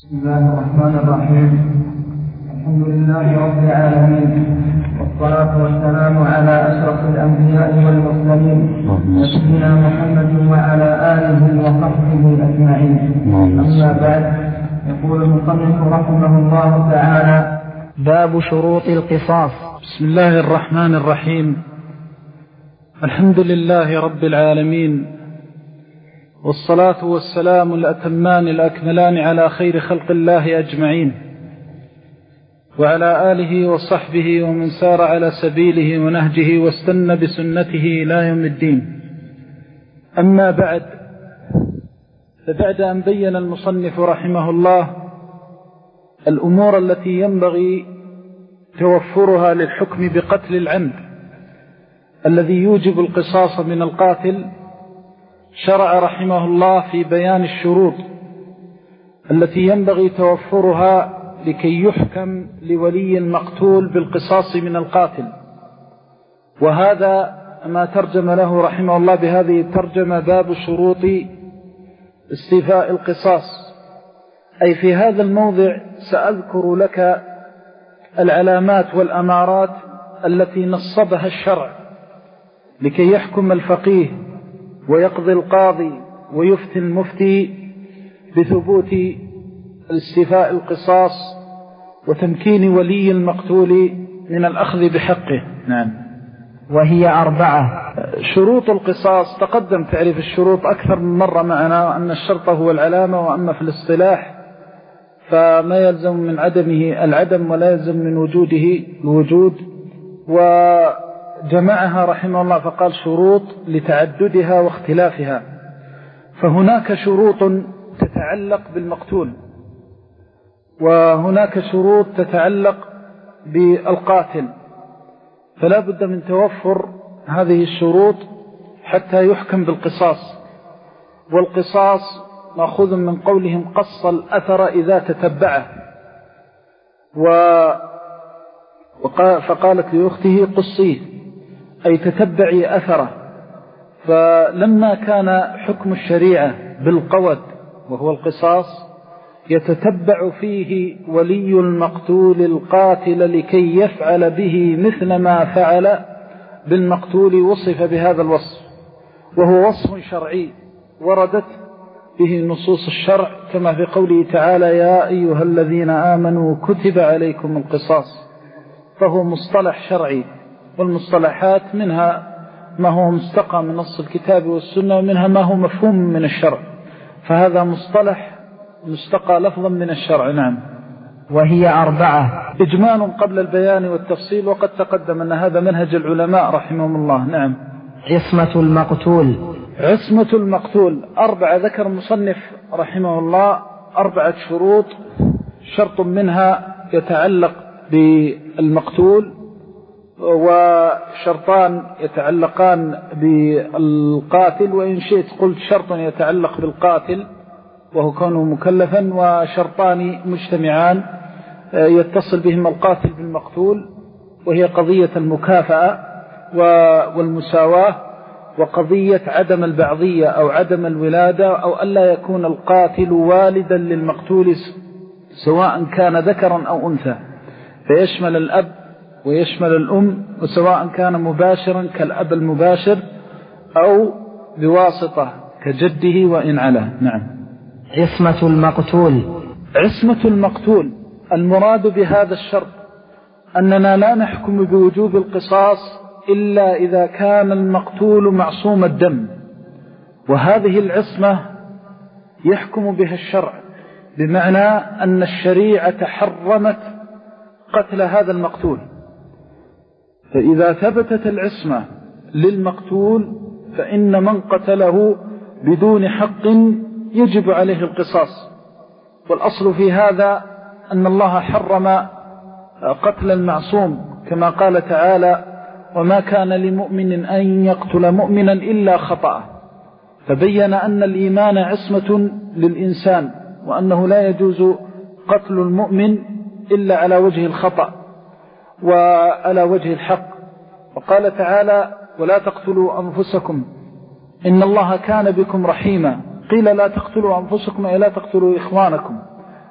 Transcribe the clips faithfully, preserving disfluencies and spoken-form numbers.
بسم الله الرحمن الرحيم. الحمد لله رب العالمين، والصلاة والسلام على أشرف الأنبياء والمرسلين نبينا محمد وعلى آله وصحبه أجمعين. أما بعد، يقول المصنف رحمه الله تعالى: باب شروط القصاص. بسم الله الرحمن الرحيم. الحمد لله رب العالمين، والصلاة والسلام الأتمان الأكملان على خير خلق الله أجمعين، وعلى آله وصحبه ومن سار على سبيله ونهجه واستنى بسنته إلى يوم الدين. أما بعد، فبعد أن بين المصنف رحمه الله الأمور التي ينبغي توفرها للحكم بقتل العمد الذي يوجب القصاص من القاتل، شرع رحمه الله في بيان الشروط التي ينبغي توفرها لكي يحكم لولي المقتول بالقصاص من القاتل. وهذا ما ترجم له رحمه الله بهذه الترجمة: باب شروط استيفاء القصاص. أي في هذا الموضع سأذكر لك العلامات والأمارات التي نصبها الشرع لكي يحكم الفقيه ويقضي القاضي ويفتي المفتي بثبوت استيفاء القصاص وتمكين ولي المقتول من الأخذ بحقه. نعم. وهي أربعة. شروط القصاص تقدم تعريف الشروط أكثر من مرة معنا، أن الشرط هو العلامة، وأما في الاصطلاح فما يلزم من عدمه العدم ولا يلزم من وجوده الوجود. وجمعها رحمه الله فقال شروط لتعددها واختلافها. فهناك شروط تتعلق بالمقتول، وهناك شروط تتعلق بالقاتل، فلا بد من توفر هذه الشروط حتى يحكم بالقصاص. والقصاص مأخوذ من قولهم قص الأثر إذا تتبعه، فقالت لأخته قصيه أي تتبعي أثره. فلما كان حكم الشريعة بالقود وهو القصاص يتتبع فيه ولي المقتول القاتل لكي يفعل به مثل ما فعل بالمقتول، وصف بهذا الوصف، وهو وصف شرعي وردت به نصوص الشرع، كما في قوله تعالى: يا أيها الذين آمنوا كتب عليكم القصاص. فهو مصطلح شرعي، والمصطلحات منها ما هو مستقى من نص الكتاب والسنة، ومنها ما هو مفهوم من الشرع، فهذا مصطلح مستقى لفظا من الشرع. نعم. وهي أربعة. إجمال قبل البيان والتفصيل، وقد تقدم أن هذا منهج العلماء رحمهم الله. نعم. عصمة المقتول. عصمة المقتول أربعة، ذكر المصنف رحمه الله أربعة شروط. شرط منها يتعلق بالمقتول، وشرطان يتعلقان بالقاتل، وإن شئت قلت شرط يتعلق بالقاتل وهو كونه مكلفا، وشرطان مجتمعان يتصل بهم القاتل بالمقتول، وهي قضية المكافأة والمساواة، وقضية عدم البعضية أو عدم الولادة، أو ألا يكون القاتل والدا للمقتول سواء كان ذكرا أو أنثى، فيشمل الأب ويشمل الأم، وسواء كان مباشرا كالأب المباشر أو بواسطة كجده وإن علا. نعم. عصمة المقتول. عصمة المقتول المراد بهذا الشرط أننا لا نحكم بوجوب القصاص إلا إذا كان المقتول معصوم الدم، وهذه العصمة يحكم بها الشرع، بمعنى أن الشريعة حرمت قتل هذا المقتول. فإذا ثبتت العصمة للمقتول فإن من قتله بدون حق يجب عليه القصاص. والأصل في هذا أن الله حرم قتل المعصوم، كما قال تعالى: وما كان لمؤمن أن يقتل مؤمنا إلا خطأ. فبين أن الإيمان عصمة للإنسان، وأنه لا يجوز قتل المؤمن إلا على وجه الخطأ وعلى وجه الحق. وقال تعالى: ولا تقتلوا أنفسكم إن الله كان بكم رحيما. قيل لا تقتلوا أنفسكم أي لا تقتلوا إخوانكم،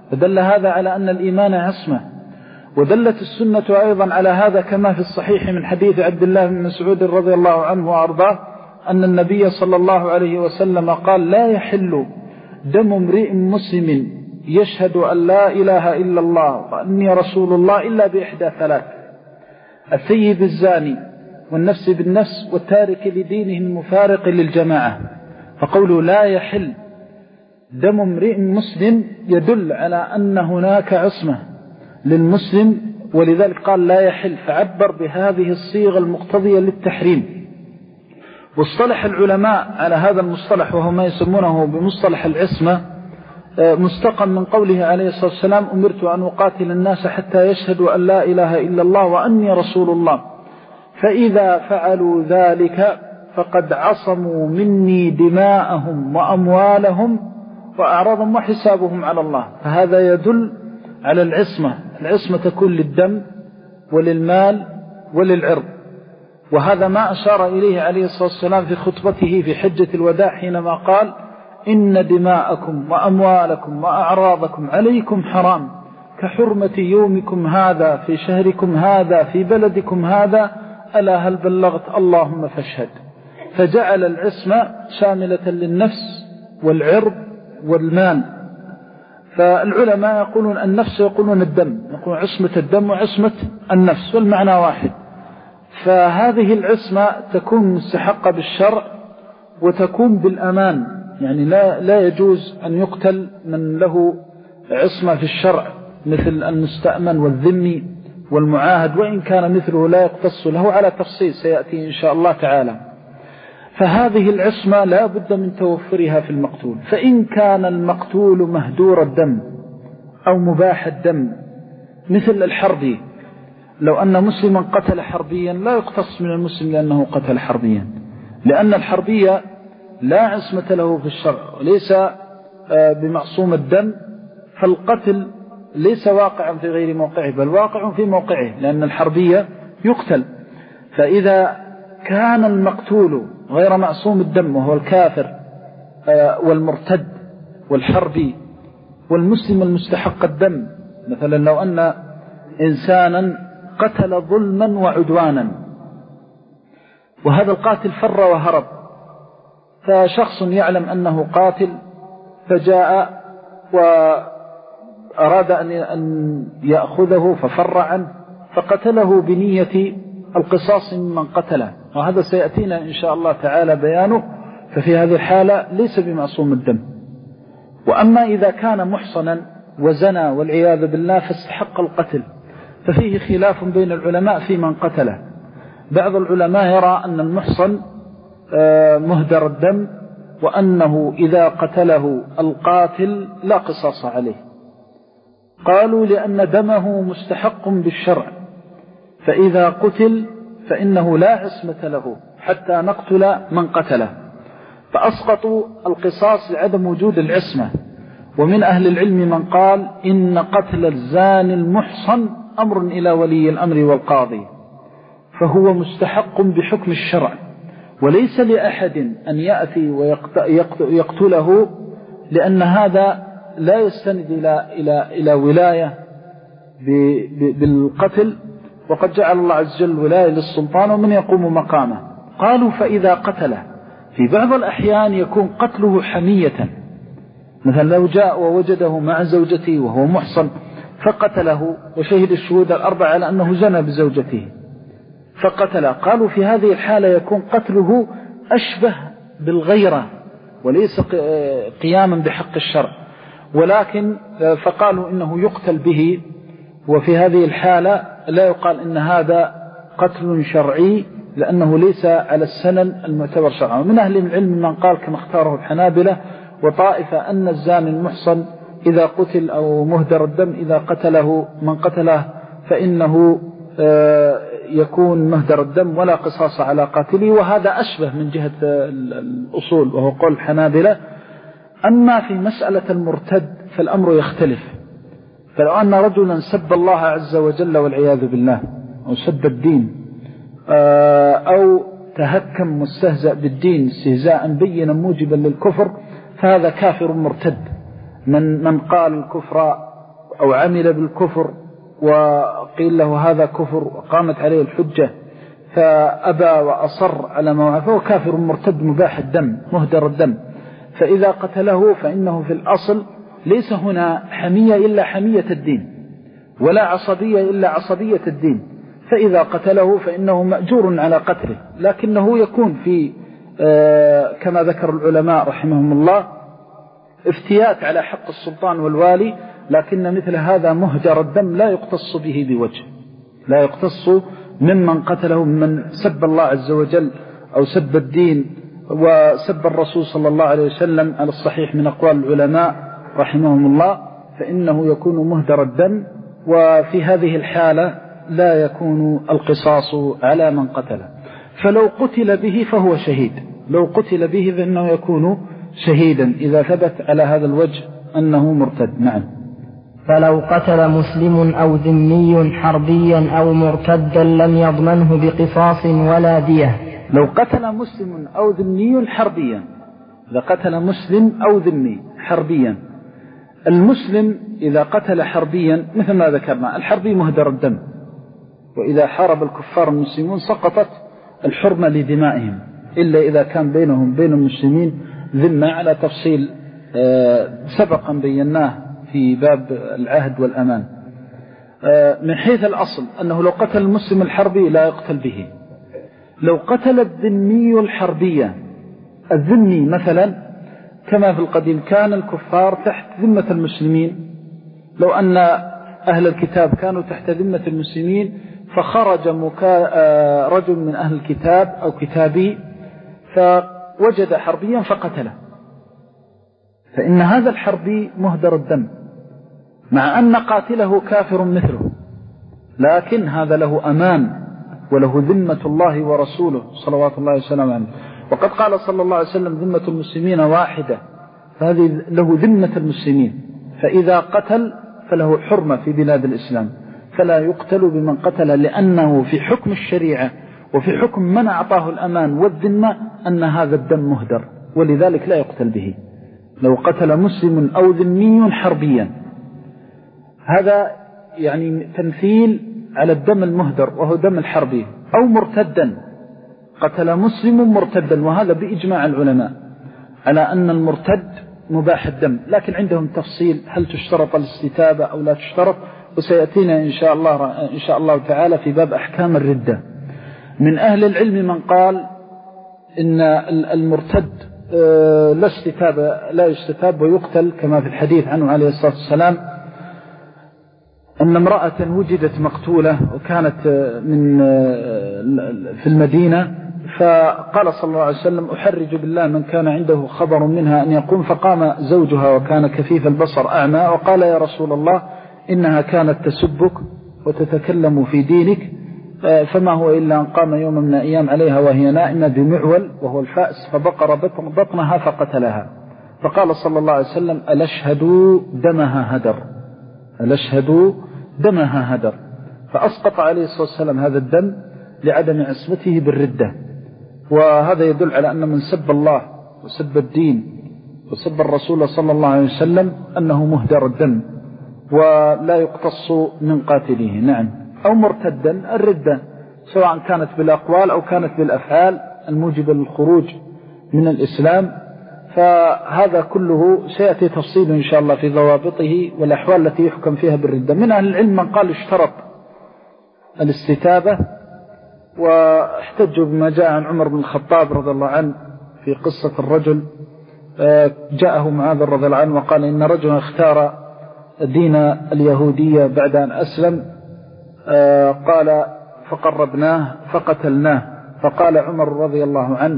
فدل هذا على أن الإيمان عصمة. ودلت السنة أيضا على هذا كما في الصحيح من حديث عبد الله بن مسعود رضي الله عنه وأرضاه أن النبي صلى الله عليه وسلم قال: لا يحل دم امرئ مسلم يشهد أن لا إله إلا الله وأني رسول الله إلا بإحدى ثلاث: الثيب الزاني، والنفس بالنفس، والتارك لدينه المفارق للجماعة. فقوله لا يحل دم امرئ مسلم يدل على أن هناك عصمة للمسلم، ولذلك قال لا يحل، فعبر بهذه الصيغة المقتضية للتحريم. واصطلح العلماء على هذا المصطلح وهو ما يسمونه بمصطلح العصمة، مستقى من قوله عليه الصلاة والسلام: أمرت أن أقاتل الناس حتى يشهدوا أن لا إله إلا الله وأني رسول الله، فإذا فعلوا ذلك فقد عصموا مني دماءهم وأموالهم وأعراضهم وحسابهم على الله. فهذا يدل على العصمة. العصمة تكون للدم وللمال وللعرض، وهذا ما أشار إليه عليه الصلاة والسلام في خطبته في حجة الوداع حينما قال: إن دماءكم وأموالكم وأعراضكم عليكم حرام كحرمة يومكم هذا في شهركم هذا في بلدكم هذا، ألا هل بلغت؟ اللهم فاشهد. فجعل العصمة شاملة للنفس والعرض والمال. فالعلماء يقولون النفس يقولون الدم، يقولون عصمة الدم وعصمة النفس، والمعنى واحد. فهذه العصمة تكون مستحقة بالشرع وتكون بالأمان، يعني لا, لا يجوز أن يقتل من له عصمة في الشرع مثل المستأمن والذمي والمعاهد، وإن كان مثله لا يقتص له على تفصيل سيأتي إن شاء الله تعالى. فهذه العصمة لا بد من توفرها في المقتول. فإن كان المقتول مهدور الدم أو مباح الدم مثل الحربي، لو أن مسلما قتل حربيا لا يقتص من المسلم لأنه قتل حربيا، لأن الحربية لا عصمة له في الشرع وليس بمعصوم الدم، فالقتل ليس واقعا في غير موقعه بل واقع في موقعه، لأن الحربية يقتل. فإذا كان المقتول غير معصوم الدم وهو الكافر والمرتد والحربي والمسلم المستحق الدم، مثلا لو أن إنسانا قتل ظلما وعدوانا وهذا القاتل فر وهرب، فشخص يعلم أنه قاتل فجاء وأراد أن يأخذه ففر عنه فقتله بنية القصاص ممن قتله، وهذا سيأتينا إن شاء الله تعالى بيانه. ففي هذه الحالة ليس بمعصوم الدم. وأما إذا كان محصنا وزنى والعياذ بالله فاستحق القتل، ففيه خلاف بين العلماء في من قتله. بعض العلماء يرى أن المحصن مهدر الدم، وأنه إذا قتله القاتل لا قصاص عليه. قالوا لأن دمه مستحق بالشرع، فإذا قتل فإنه لا عصمة له حتى نقتل من قتله، فأسقطوا القصاص لعدم وجود العصمة. ومن أهل العلم من قال إن قتل الزاني المحصن أمر إلى ولي الأمر والقاضي، فهو مستحق بحكم الشرع، وليس لأحد أن يأتي ويقتله، لأن هذا لا يستند إلى, إلى, إلى ولاية بالقتل، وقد جعل الله عز وجل ولاية للسلطان ومن يقوم مقامه. قالوا فإذا قتله في بعض الأحيان يكون قتله حمية، مثلا لو جاء ووجده مع زوجته وهو محصن فقتله وشهد الشهود الأربعة على أنه زنى بزوجته فقتله، قالوا في هذه الحالة يكون قتله أشبه بالغيرة وليس قياما بحق الشرع، ولكن فقالوا إنه يقتل به. وفي هذه الحالة لا يقال إن هذا قتل شرعي لأنه ليس على السنن المعتبر شرعا. ومن أهل العلم من قال كما اختاره الحنابلة وطائفة أن الزاني المحصن إذا قتل أو مهدر الدم إذا قتله من قتله فإنه يكون مهدر الدم ولا قصاص على قاتله، وهذا أشبه من جهة الأصول وهو قول الحنابلة. أما في مسألة المرتد فالأمر يختلف. فلو أن رجلا سب الله عز وجل والعياذ بالله أو سب الدين أو تهكم مستهزأ بالدين استهزاء بينا موجبا للكفر، فهذا كافر مرتد. من, من قال الكفر أو عمل بالكفر وقيل له هذا كفر وقامت عليه الحجة فأبى وأصر على ما فهو كافر مرتد مباح الدم مهدر الدم. فإذا قتله فإنه في الأصل ليس هنا حمية إلا حمية الدين ولا عصبية إلا عصبية الدين، فإذا قتله فإنه مأجور على قتله، لكنه يكون في كما ذكر العلماء رحمهم الله افتيات على حق السلطان والوالي، لكن مثل هذا مهدر الدم لا يقتص به بوجه، لا يقتص ممن قتله من سب الله عز وجل أو سب الدين وسب الرسول صلى الله عليه وسلم على الصحيح من أقوال العلماء رحمهم الله، فإنه يكون مهدر الدم. وفي هذه الحالة لا يكون القصاص على من قتله. فلو قتل به فهو شهيد، لو قتل به فإنه يكون شهيدا إذا ثبت على هذا الوجه أنه مرتد. نعم. فلو قتل مسلم أو ذمي حربيا أو مرتدا لم يضمنه بقصاص ولا دية. لو قتل مسلم أو ذمي حربيا، إذا قتل مسلم أو ذمي حربيا، المسلم إذا قتل حربيا مثل ما ذكرنا الحربي مهدر الدم، وإذا حارب الكفار المسلمون سقطت الحرمة لدمائهم إلا إذا كان بينهم بين المسلمين ذمة على تفصيل سبقا بيناه في باب العهد والأمان. من حيث الأصل أنه لو قتل المسلم الحربي لا يقتل به. لو قتل الذمي الحربية، الذمي مثلا كما في القديم كان الكفار تحت ذمة المسلمين، لو أن أهل الكتاب كانوا تحت ذمة المسلمين فخرج مكا... رجل من أهل الكتاب أو كتابي فوجد حربيا فقتله، فإن هذا الحربي مهدر الدم مع أن قاتله كافر مثله، لكن هذا له أمان وله ذمة الله ورسوله صلوات الله وسلامه عليه. وقد قال صلى الله عليه وسلم ذمة المسلمين واحدة، فهذه له ذمة المسلمين، فإذا قتل فله حرمة في بلاد الإسلام، فلا يقتل بمن قتل، لأنه في حكم الشريعة وفي حكم من أعطاه الأمان والذمة أن هذا الدم مهدر، ولذلك لا يقتل به. لو قتل مسلم أو ذمي حربيا، هذا يعني تمثيل على الدم المهدر وهو دم الحربي، أو مرتدا، قتل مسلم مرتدا، وهذا بإجماع العلماء على أن المرتد مباح الدم، لكن عندهم تفصيل هل تشترط الاستتابة أو لا تشترط، وسيأتينا إن شاء الله إن شاء الله تعالى في باب أحكام الردة. من أهل العلم من قال إن المرتد لا استتابة لا يستتاب ويقتل، كما في الحديث عنه عليه الصلاة والسلام أن امرأة وجدت مقتولة وكانت من في المدينة، فقال صلى الله عليه وسلم أحرج بالله من كان عنده خبر منها أن يقوم، فقام زوجها وكان كفيف البصر أعمى وقال يا رسول الله إنها كانت تسبك وتتكلم في دينك، فما هو إلا أن قام يوم من الأيام عليها وهي نائمة بمعول وهو الفأس فبقر بطنها فقتلها، فقال صلى الله عليه وسلم ألشهدوا دمها هدر، ألشهدوا دمها هدر، فأسقط عليه الصلاة والسلام هذا الدم لعدم عصمته بالردة. وهذا يدل على أن من سب الله وسب الدين وسب الرسول صلى الله عليه وسلم أنه مهدر الدم ولا يقتص من قاتله. نعم. أو مرتدا، الردة سواء كانت بالأقوال أو كانت بالأفعال الموجبة للخروج من الإسلام، فهذا كله سيأتي تفصيل إن شاء الله في ضوابطه والأحوال التي يحكم فيها بالردة. من أهل العلم من قال اشترط الاستتابة، واحتجوا بما جاء عن عمر بن الخطاب رضي الله عنه في قصة الرجل جاءه معاذ رضي الله عنه وقال إن رجلا اختار دين اليهودية بعد أن أسلم، قال فقربناه فقتلناه، فقال عمر رضي الله عنه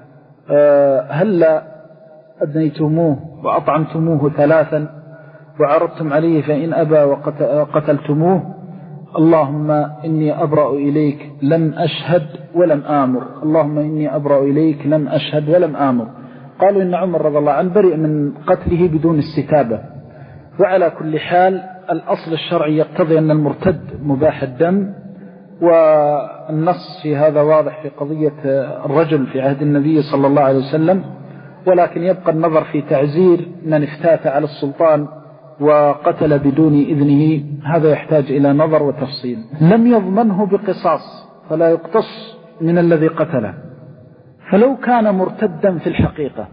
هل أدنيتموه وأطعمتموه ثلاثا وعرضتم عليه فإن أبى وقتلتموه؟ اللهم إني أبرأ إليك لم أشهد ولم آمر، اللهم إني أبرأ إليك لم أشهد ولم آمر. قالوا إن عمر رضي الله عنه برئ من قتله بدون استتابة. وعلى كل حال الأصل الشرعي يقتضي أن المرتد مباح الدم، والنص في هذا واضح في قضية الرجل في عهد النبي صلى الله عليه وسلم، ولكن يبقى النظر في تعزير من افتات على السلطان وقتل بدون إذنه هذا يحتاج إلى نظر وتفصيل. لم يضمنه بقصاص فلا يقتص من الذي قتله. فلو كان مرتدا في الحقيقة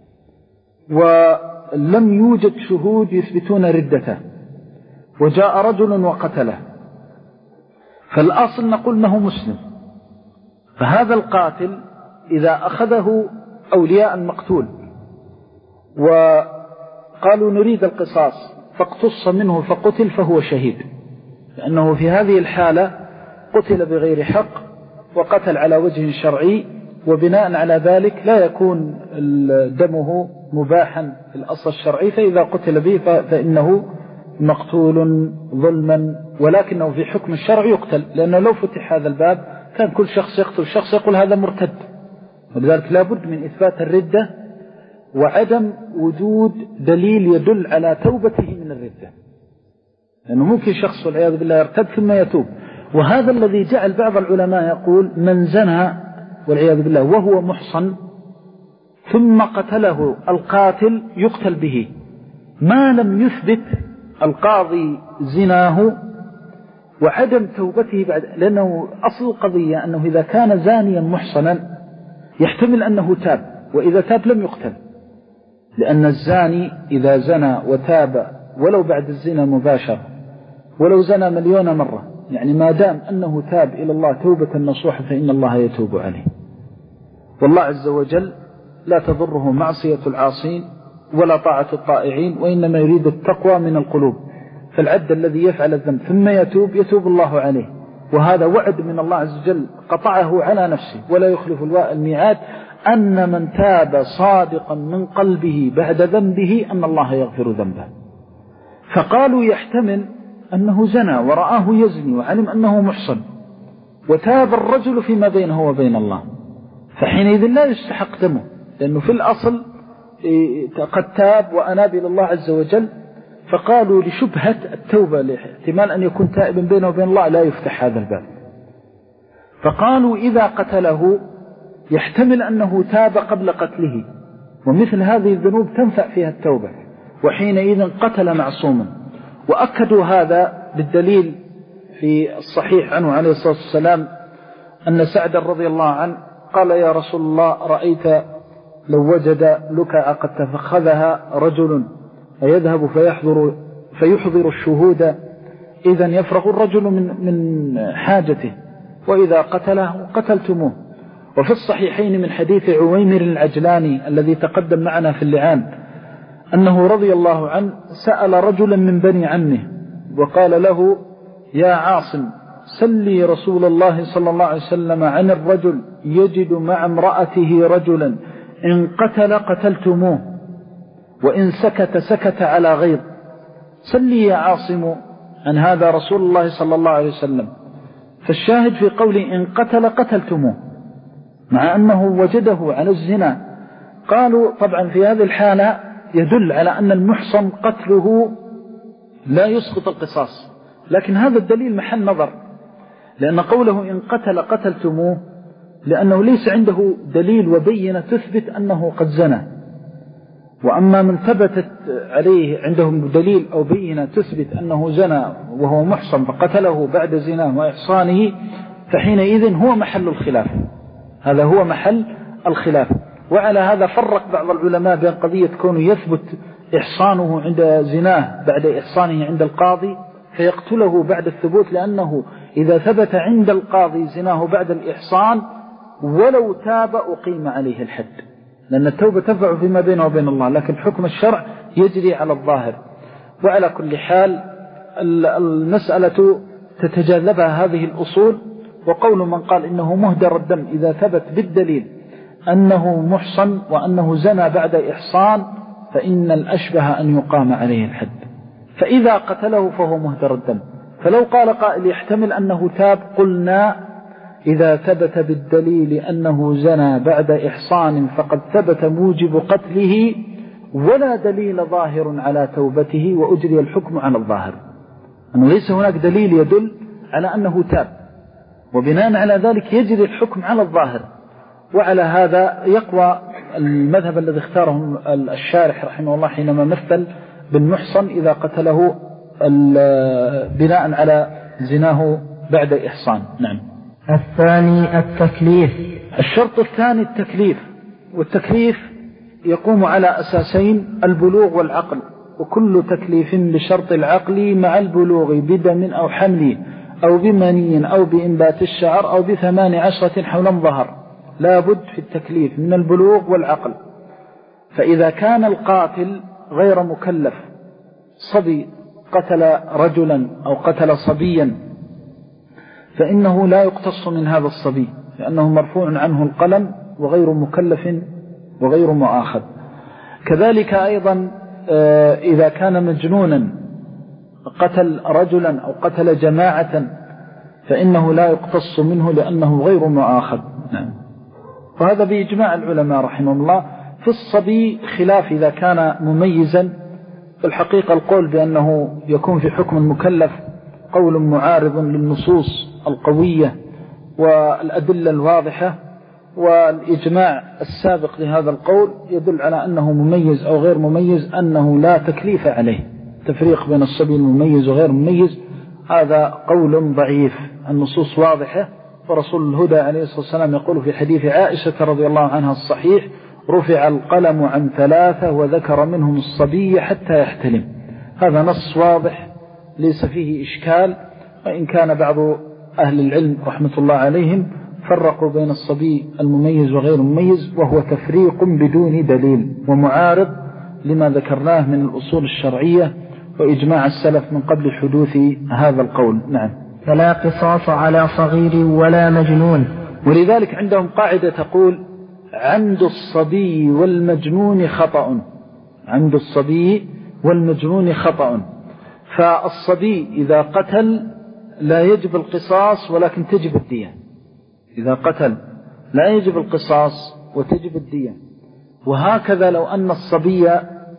ولم يوجد شهود يثبتون ردته وجاء رجل وقتله فالأصل نقول أنه مسلم، فهذا القاتل إذا أخذه أولياء المقتول وقالوا نريد القصاص فاقتص منه فقتل فهو شهيد، لأنه في هذه الحالة قتل بغير حق وقتل على وجه شرعي، وبناء على ذلك لا يكون دمه مباحا في الأصل الشرعي، فإذا قتل به فإنه مقتول ظلما، ولكنه في حكم الشرع يقتل، لأنه لو فتح هذا الباب كان كل شخص يقتل شخص يقول هذا مرتد. ولذلك لا بد من إثبات الردة وعدم وجود دليل يدل على توبته من الردة، لأنه ممكن شخص والعياذ بالله يرتد ثم يتوب. وهذا الذي جعل بعض العلماء يقول من زنى والعياذ بالله وهو محصن ثم قتله القاتل يقتل به ما لم يثبت القاضي زناه وعدم توبته بعد، لأنه أصل القضية أنه إذا كان زانيا محصنا يحتمل أنه تاب، وإذا تاب لم يقتل، لأن الزاني إذا زنى وتاب ولو بعد الزنا مباشر ولو زنى مليون مرة، يعني ما دام أنه تاب إلى الله توبة نصوحة فإن الله يتوب عليه. والله عز وجل لا تضره معصية العاصين ولا طاعة الطائعين، وإنما يريد التقوى من القلوب. فالعبد الذي يفعل الذنب ثم يتوب يتوب الله عليه، وهذا وعد من الله عز وجل قطعه على نفسه ولا يخلف الميعاد، أن من تاب صادقا من قلبه بعد ذنبه أن الله يغفر ذنبه. فقالوا يحتمل أنه زنى ورآه يزني وعلم أنه محصن وتاب الرجل فيما بينه وبين الله، فحينئذ لا يستحق دمه، لأنه في الأصل قد تاب وأناب إلى الله عز وجل. فقالوا لشبهة التوبة لاحتمال أن يكون تائبا بينه وبين الله لا يفتح هذا الباب. فقالوا إذا قتله يحتمل أنه تاب قبل قتله، ومثل هذه الذنوب تنفع فيها التوبة، وحينئذ قتل معصوما. وأكدوا هذا بالدليل في الصحيح عنه عليه الصلاة والسلام أن سعد رضي الله عنه قال يا رسول الله رأيت لو وجد لكعة قد تفخذها رجل فيذهب فيحضر, فيحضر الشهود إذا يفرغ الرجل من, من حاجته، وإذا قتله قتلتموه. وفي الصحيحين من حديث عويمر العجلاني الذي تقدم معنا في اللعان أنه رضي الله عنه سأل رجلا من بني عمه وقال له يا عاصم سلي رسول الله صلى الله عليه وسلم عن الرجل يجد مع امرأته رجلا إن قتل قتلتموه وإن سكت سكت على غيظ، سلي يا عاصم عن هذا رسول الله صلى الله عليه وسلم. فالشاهد في قوله إن قتل قتلتموه مع أنه وجده على الزنا. قالوا طبعا في هذه الحالة يدل على أن المحصن قتله لا يسقط القصاص، لكن هذا الدليل محل نظر، لأن قوله إن قتل قتلتموه لأنه ليس عنده دليل وبينة تثبت أنه قد زنى. وأما من ثبتت عليه عندهم دليل أو بينة تثبت أنه زنى وهو محصن فقتله بعد زناه وإحصانه فحينئذ هو محل الخلاف، هذا هو محل الخلاف. وعلى هذا فرق بعض العلماء بين قضية كونه يثبت إحصانه عند زناه بعد إحصانه عند القاضي فيقتله بعد الثبوت، لأنه إذا ثبت عند القاضي زناه بعد الإحصان ولو تاب أقيم عليه الحد، لأن التوبة تنفع فيما بينه وبين الله، لكن حكم الشرع يجري على الظاهر. وعلى كل حال المسألة تتجاذبها هذه الأصول. وقول من قال إنه مهدر الدم إذا ثبت بالدليل أنه محصن وأنه زنى بعد إحصان فإن الأشبه أن يقام عليه الحد، فإذا قتله فهو مهدر الدم. فلو قال قائل يحتمل أنه تاب قلنا إذا ثبت بالدليل أنه زنى بعد إحصان فقد ثبت موجب قتله ولا دليل ظاهر على توبته وأجري الحكم على الظاهر، أنه ليس هناك دليل يدل على أنه تاب، وبناء على ذلك يجري الحكم على الظاهر. وعلى هذا يقوى المذهب الذي اختاره الشارح رحمه الله حينما مثل بالمحصن إذا قتله بناء على زناه بعد إحصان. نعم. الثاني التكليف. الشرط الثاني التكليف، والتكليف يقوم على أساسين: البلوغ والعقل، وكل تكليف بشرط العقل مع البلوغ بدم أو حمل أو بمني أو بإنبات الشعر أو بثمان عشرة حولا ظهر، لا بد في التكليف من البلوغ والعقل. فإذا كان القاتل غير مكلف، صبي قتل رجلا أو قتل صبيا، فإنه لا يقتص من هذا الصبي، لأنه مرفوع عنه القلم وغير مكلف وغير مؤاخذ. كذلك أيضا إذا كان مجنونا قتل رجلا أو قتل جماعة، فإنه لا يقتص منه لأنه غير مؤاخذ. نعم. وهذا بإجماع العلماء رحمهم الله. في الصبي خلاف إذا كان مميزا، الحقيقة القول بأنه يكون في حكم المكلف قول معارض للنصوص القوية والأدلة الواضحة، والإجماع السابق لهذا القول يدل على أنه مميز أو غير مميز، أنه لا تكليف عليه. تفريق بين الصبي المميز وغير مميز هذا قول ضعيف، النصوص واضحة. ورسول الهدى عليه الصلاة والسلام يقول في حديث عائشة رضي الله عنها الصحيح: رفع القلم عن ثلاثة وذكر منهم الصبي حتى يحتلم. هذا نص واضح ليس فيه إشكال، وإن كان بعض أهل العلم رحمة الله عليهم فرقوا بين الصبي المميز وغير المميز، وهو تفريق بدون دليل ومعارض لما ذكرناه من الأصول الشرعية وإجماع السلف من قبل حدوث هذا القول. نعم. فلا قصاص على صغير ولا مجنون. ولذلك عندهم قاعدة تقول: عمد الصبي والمجنون خطأ، عمد الصبي والمجنون خطأ. فالصبي إذا قتل لا يجب القصاص ولكن تجب الدية، إذا قتل لا يجب القصاص وتجب الدية. وهكذا لو أن الصبي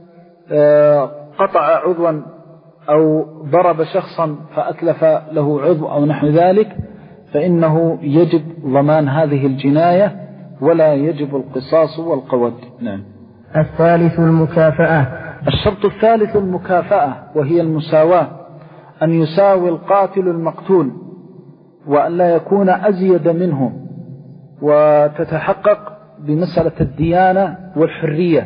قطع عضوا أو ضرب شخصا فأتلف له عضو أو نحو ذلك، فإنه يجب ضمان هذه الجناية ولا يجب القصاص والقود. نعم. الثالث المكافأة. الشرط الثالث المكافأة، وهي المساواة، أن يساوي القاتل المقتول وأن لا يكون أزيد منه، وتتحقق بمسألة الديانة والحرية.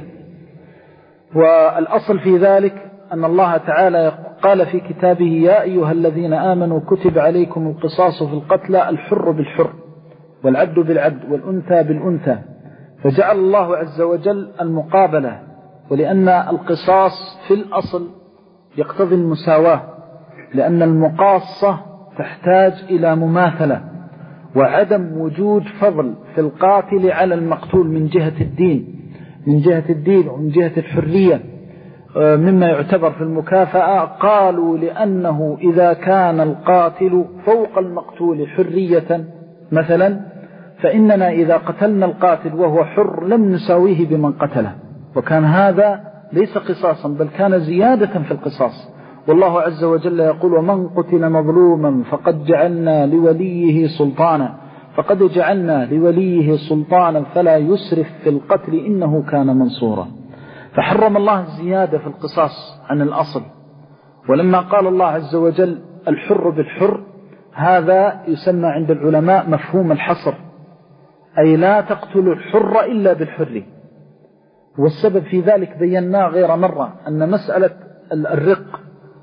والأصل في ذلك أن الله تعالى قال في كتابه: يا أيها الذين آمنوا كتب عليكم القصاص في القتلى، الحر بالحر والعبد بالعبد والأنثى بالأنثى. فجعل الله عز وجل المقابلة، ولأن القصاص في الأصل يقتضي المساواة، لأن المقاصة تحتاج إلى مماثلة، وعدم وجود فضل في القاتل على المقتول من جهة الدين من جهة الدين ومن جهة الحرية مما يعتبر في المكافأة. قالوا لأنه إذا كان القاتل فوق المقتول حرية مثلا، فإننا إذا قتلنا القاتل وهو حر لم نساويه بمن قتله، وكان هذا ليس قصاصا بل كان زيادة في القصاص. والله عز وجل يقول: ومن قتل مظلوما فقد جعلنا لوليه سلطانا فقد جعلنا لوليه سلطانا فلا يسرف في القتل إنه كان منصورا. فحرم الله الزيادة في القصاص عن الأصل. ولما قال الله عز وجل الحر بالحر، هذا يسمى عند العلماء مفهوم الحصر، أي لا تقتل الحر إلا بالحر. والسبب في ذلك بيناه غير مرة، أن مسألة الرق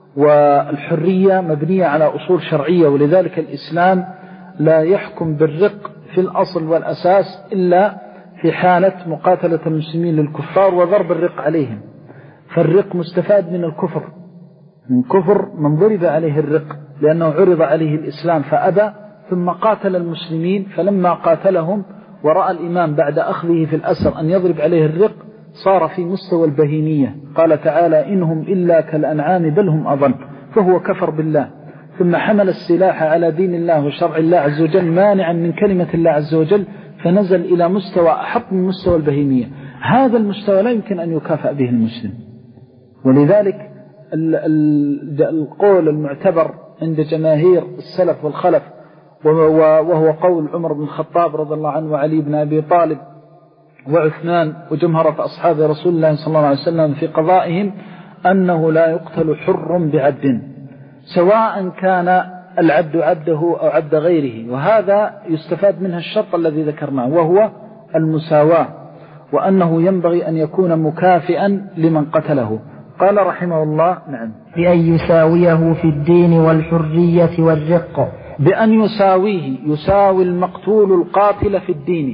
والحرية مبنية على أصول شرعية، ولذلك الإسلام لا يحكم بالرق في الأصل والأساس إلا في حالة مقاتلة المسلمين للكفار وضرب الرق عليهم. فالرق مستفاد من الكفر، من كفر من ضرب عليه الرق، لأنه عرض عليه الإسلام فأبى، ثم قاتل المسلمين. فلما قاتلهم ورأى الإمام بعد أخذه في الأسر أن يضرب عليه الرق، صار في مستوى البهيمية. قال تعالى: إنهم إلا كالأنعام بل هم أضل. فهو كفر بالله، ثم حمل السلاح على دين الله وشرع الله عز وجل مانعا من كلمة الله عز وجل، فنزل إلى مستوى أحط من مستوى البهيمية. هذا المستوى لا يمكن أن يكافأ به المسلم. ولذلك القول المعتبر عند جماهير السلف والخلف، وهو قول عمر بن الخطاب رضي الله عنه وعلي بن أبي طالب وعثمان وجمهرة أصحاب رسول الله صلى الله عليه وسلم في قضائهم، أنه لا يقتل حر بعبد سواء كان العبد عبده أو عبد غيره، وهذا يستفاد منها الشرط الذي ذكرناه وهو المساواة، وأنه ينبغي أن يكون مكافئا لمن قتله. قال رحمه الله: نعم، بأن يساويه في الدين والحرية والرق، بأن يساويه، يساوي المقتول القاتل في الدين،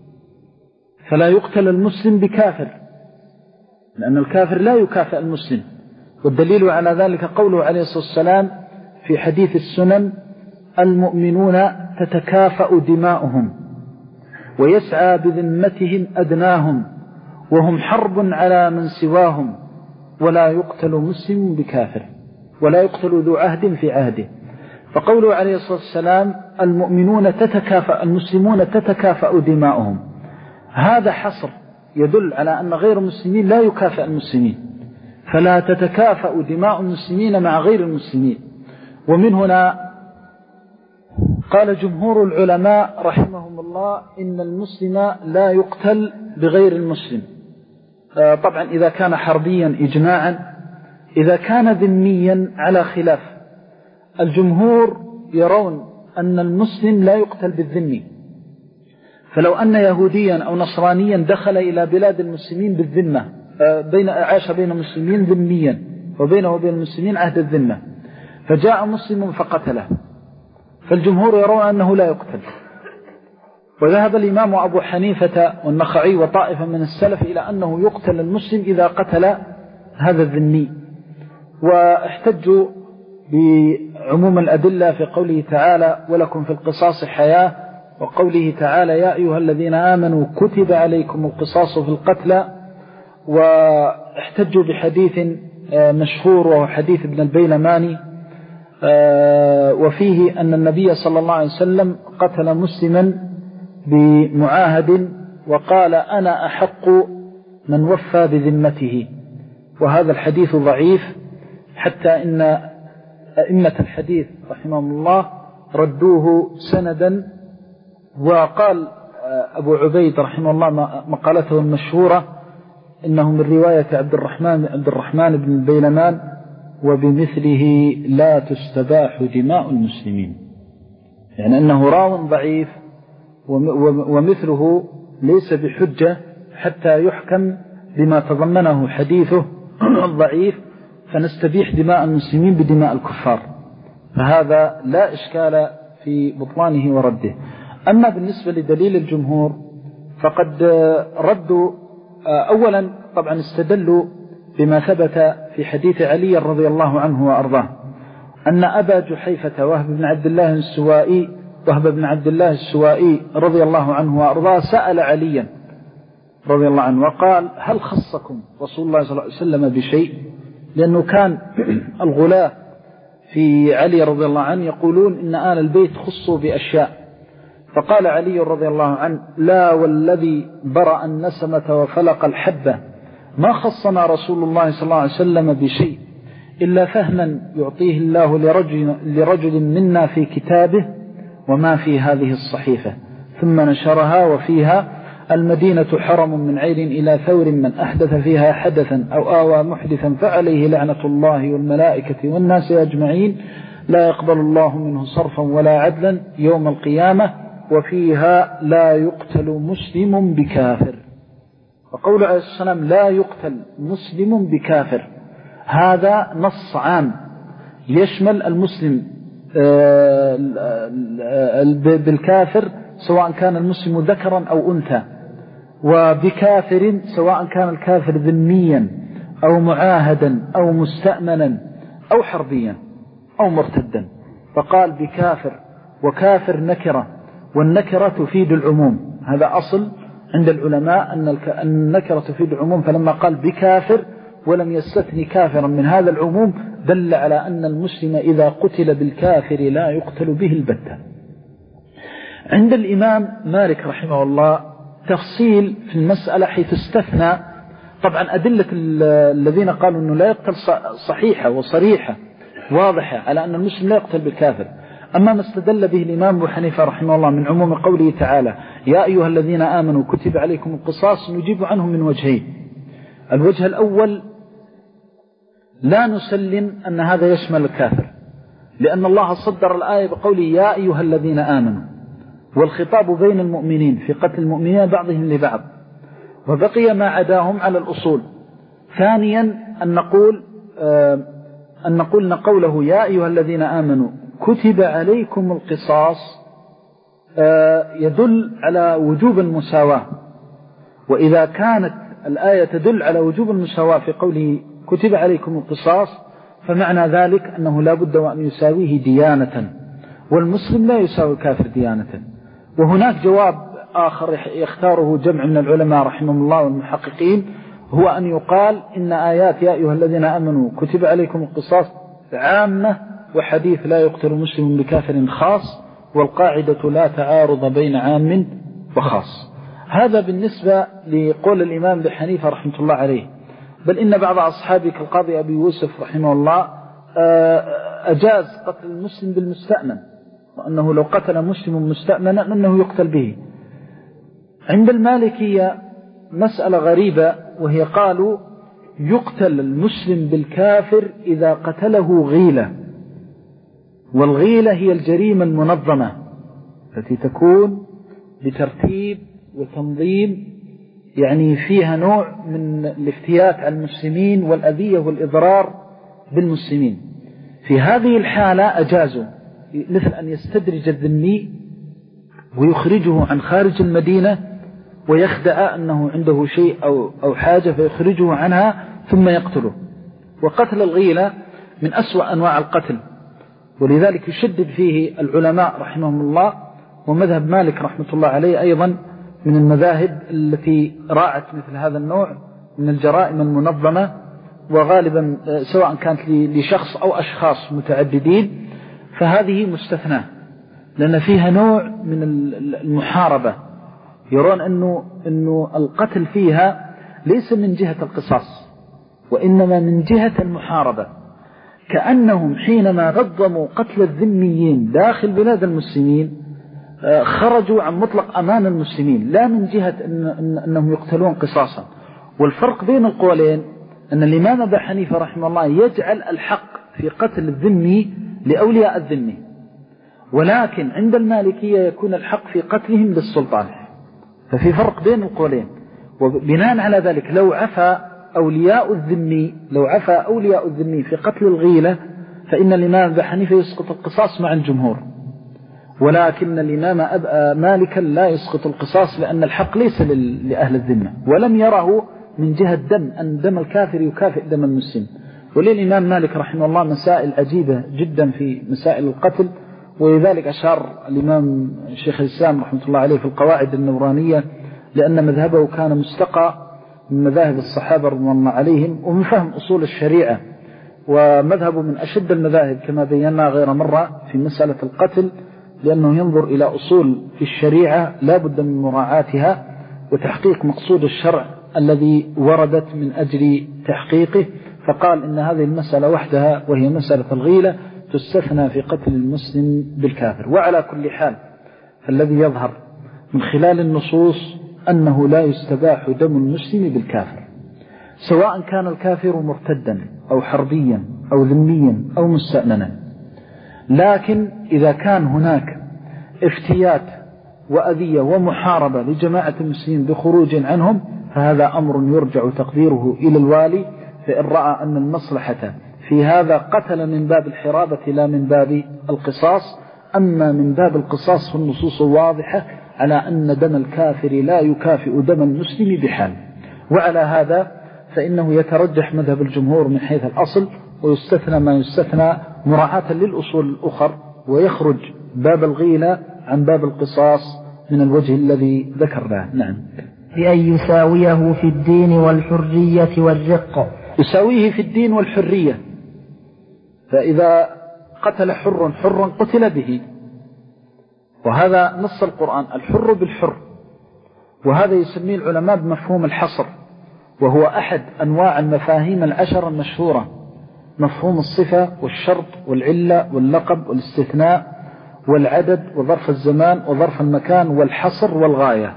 فلا يقتل المسلم بكافر، لأن الكافر لا يكافئ المسلم. والدليل على ذلك قوله عليه الصلاة والسلام في حديث السنن: المؤمنون تتكافأ دماؤهم ويسعى بذمتهم أدناهم وهم حرب على من سواهم، ولا يقتل مسلم بكافر، ولا يقتل ذو عهد في عهده. فقوله عليه الصلاة والسلام: المؤمنون تتكافأ، المسلمون تتكافأ دماؤهم، هذا حصر يدل على أن غير المسلمين لا يكافئ المسلمين، فلا تتكافأ دماء المسلمين مع غير المسلمين. ومن هنا قال جمهور العلماء رحمهم الله: إن المسلم لا يقتل بغير المسلم، طبعا إذا كان حربيا إجماعا. إذا كان ذميا على خلاف، الجمهور يرون أن المسلم لا يقتل بالذمي، فلو أن يهوديا أو نصرانيا دخل إلى بلاد المسلمين بالذمة، بين عاش بين المسلمين ذميا وبينه وبين المسلمين عهد الذمة، فجاء مسلم فقتله، فالجمهور يرون أنه لا يقتل. وذهب الإمام أبو حنيفة والنخعي وطائفة من السلف إلى أنه يقتل المسلم إذا قتل هذا الذمي، واحتجوا بعموم الأدلة في قوله تعالى: ولكم في القصاص حياة، وقوله تعالى: يا أيها الذين آمنوا كتب عليكم القصاص في القتلى. واحتجوا بحديث مشهور وهو حديث ابن البيلماني، وفيه أن النبي صلى الله عليه وسلم قتل مسلما بمعاهد وقال: أنا أحق من وفى بذمته. وهذا الحديث ضعيف، حتى إن أئمة الحديث رحمهم الله ردوه سندا. وقال أبو عبيد رحمه الله مقالته المشهورة: إنه من رواية عبد الرحمن عبد الرحمن بن البيلمان، وبمثله لا تستباح دماء المسلمين، يعني أنه راو ضعيف ومثله ليس بحجة حتى يحكم بما تضمنه حديثه الضعيف فنستبيح دماء المسلمين بدماء الكفار، فهذا لا إشكال في بطلانه ورده. أما بالنسبة لدليل الجمهور فقد ردوا أولا، طبعا استدلوا بما ثبت في حديث علي رضي الله عنه وأرضاه أن أبا جحيفة وهب بن عبد الله السوائي وهب بن عبد الله السوائي رضي الله عنه وأرضاه سأل عليا رضي الله عنه وقال: هل خصكم رسول الله صلى الله عليه وسلم بشيء؟ لأنه كان الغلاة في علي رضي الله عنه يقولون إن آل البيت خصوا بأشياء، فقال علي رضي الله عنه: لا والذي برأ النسمة وفلق الحبة ما خصنا رسول الله صلى الله عليه وسلم بشيء إلا فهما يعطيه الله لرجل, لرجل منا في كتابه وما في هذه الصحيفة، ثم نشرها وفيها: المدينة حرم من عير إلى ثور، من أحدث فيها حدثا أو آوى محدثا فعليه لعنة الله والملائكة والناس أجمعين، لا يقبل الله منه صرفا ولا عدلا يوم القيامة، وفيها لا يقتل مسلم بكافر. وقول عليه الصلاة والسلام: لا يقتل مسلم بكافر، هذا نص عام يشمل المسلم بالكافر سواء كان المسلم ذكرا أو أنثى، وبكافر سواء كان الكافر ذميا أو معاهدا أو مستأمنا أو حربيا أو مرتدا. فقال بكافر، وكافر نكرة، والنكرة تفيد العموم، هذا أصل عند العلماء أن النكرة تفيد العموم، فلما قال بكافر ولم يستثني كافرا من هذا العموم دل على أن المسلم إذا قتل بالكافر لا يقتل به البتة. عند الإمام مالك رحمه الله تفصيل في المسألة حيث استثنى، طبعا أدلة الذين قالوا أنه لا يقتل صحيحة وصريحة واضحة على أن المسلم لا يقتل بالكافر. أما ما استدل به الإمام أبو حنيفة رحمه الله من عموم قوله تعالى: يا أيها الذين آمنوا كتب عليكم القصاص، نجيب عنه من وجهين. الوجه الأول لا نسلم أن هذا يشمل الكافر، لأن الله صدر الآية بقوله يا أيها الذين آمنوا، والخطاب بين المؤمنين في قتل المؤمنين بعضهم لبعض، وبقي ما عداهم على الأصول. ثانيا أن نقول آه أن نقول قوله يا أيها الذين آمنوا كتب عليكم القصاص آه يدل على وجوب المساواة، وإذا كانت الآية تدل على وجوب المساواة في قوله كتب عليكم القصاص فمعنى ذلك أنه لا بد وأن يساويه ديانة، والمسلم لا يساوي الكافر ديانة. وهناك جواب آخر يختاره جمع من العلماء رحمهم الله والمحققين، هو أن يقال إن آيات يا أيها الذين آمنوا كتب عليكم القصاص عامة، وحديث لا يقتل مسلم بكافر خاص، والقاعدة لا تعارض بين عام وخاص. هذا بالنسبة لقول الإمام أبي حنيفة رحمة الله عليه. بل إن بعض أصحابه كالقاضي أبي يوسف رحمه الله أجاز قتل المسلم بالمستأمن، وأنه لو قتل مسلم مستأمنا أنه يقتل به. عند المالكية مسألة غريبة، وهي قالوا يقتل المسلم بالكافر إذا قتله غيلة، والغيلة هي الجريمة المنظمة التي تكون بترتيب وتنظيم، يعني فيها نوع من الافتيات على المسلمين والأذية والإضرار بالمسلمين. في هذه الحالة أجازوا، مثل أن يستدرج الذمي ويخرجه عن خارج المدينة ويخدع أنه عنده شيء أو, أو حاجة فيخرجه عنها ثم يقتله. وقتل الغيلة من أسوأ أنواع القتل، ولذلك يشدد فيه العلماء رحمهم الله، ومذهب مالك رحمة الله عليه أيضا من المذاهب التي راعت مثل هذا النوع من الجرائم المنظمة، وغالبا سواء كانت لشخص أو أشخاص متعددين، فهذه مستثناة لأن فيها نوع من المحاربة. يرون أنه, أنه القتل فيها ليس من جهة القصاص، وإنما من جهة المحاربة، كأنهم حينما غضموا قتل الذميين داخل بلاد المسلمين خرجوا عن مطلق أمان المسلمين، لا من جهة إن أنهم يقتلون قصاصا. والفرق بين القولين أن الإمام أبي حنيفة رحمه الله يجعل الحق في قتل الذمي لأولياء الذمي، ولكن عند المالكية يكون الحق في قتلهم للسلطان. ففي فرق بين القولين. وبناء على ذلك لو عفى أولياء الذمي لو عفى أولياء الذمي في قتل الغيلة فإن الإمام أبي حنيفة يسقط القصاص مع الجمهور، ولكن الإمام أبا مالكا لا يسقط القصاص، لأن الحق ليس لأهل الذمة، ولم يره من جهة دم أن دم الكافر يكافئ دم المسلم. وللإمام مالك رحمه الله مسائل عجيبة جدا في مسائل القتل، ولذلك أشار الإمام الشيخ الإسلام رحمه الله عليه في القواعد النورانية لأن مذهبه كان مستقى من مذاهب الصحابة رضي الله عليهم ومن فهم أصول الشريعة، ومذهبه من أشد المذاهب كما بينا غير مرة في مسألة القتل، لأنه ينظر إلى أصول في الشريعة لا بد من مراعاتها وتحقيق مقصود الشرع الذي وردت من أجل تحقيقه. فقال إن هذه المسألة وحدها وهي مسألة الغيلة تستثنى في قتل المسلم بالكافر. وعلى كل حال فالذي يظهر من خلال النصوص أنه لا يستباح دم المسلم بالكافر، سواء كان الكافر مرتدا أو حربيا أو ذميا أو مستأمنا. لكن إذا كان هناك افتيات وأذية ومحاربة لجماعة المسلمين بخروج عنهم فهذا أمر يرجع تقديره إلى الوالي، فإن رأى أن المصلحة في هذا قتل من باب الحرابة لا من باب القصاص. أما من باب القصاص فالنصوص واضحة على أن دم الكافر لا يكافئ دم المسلم بحال. وعلى هذا فإنه يترجح مذهب الجمهور من حيث الأصل، ويستثنى ما يستثنى مراعاة للأصول الأخر، ويخرج باب الغيلة عن باب القصاص من الوجه الذي ذكرناه. نعم. بأن يساويه في الدين والحرية والرق. يساويه في الدين والحرية، فإذا قتل حر حر قتل به، وهذا نص القرآن الحر بالحر، وهذا يسميه العلماء بمفهوم الحصر، وهو أحد أنواع المفاهيم العشر المشهورة، مفهوم الصفة والشرط والعلة واللقب والاستثناء والعدد وظرف الزمان وظرف المكان والحصر والغاية.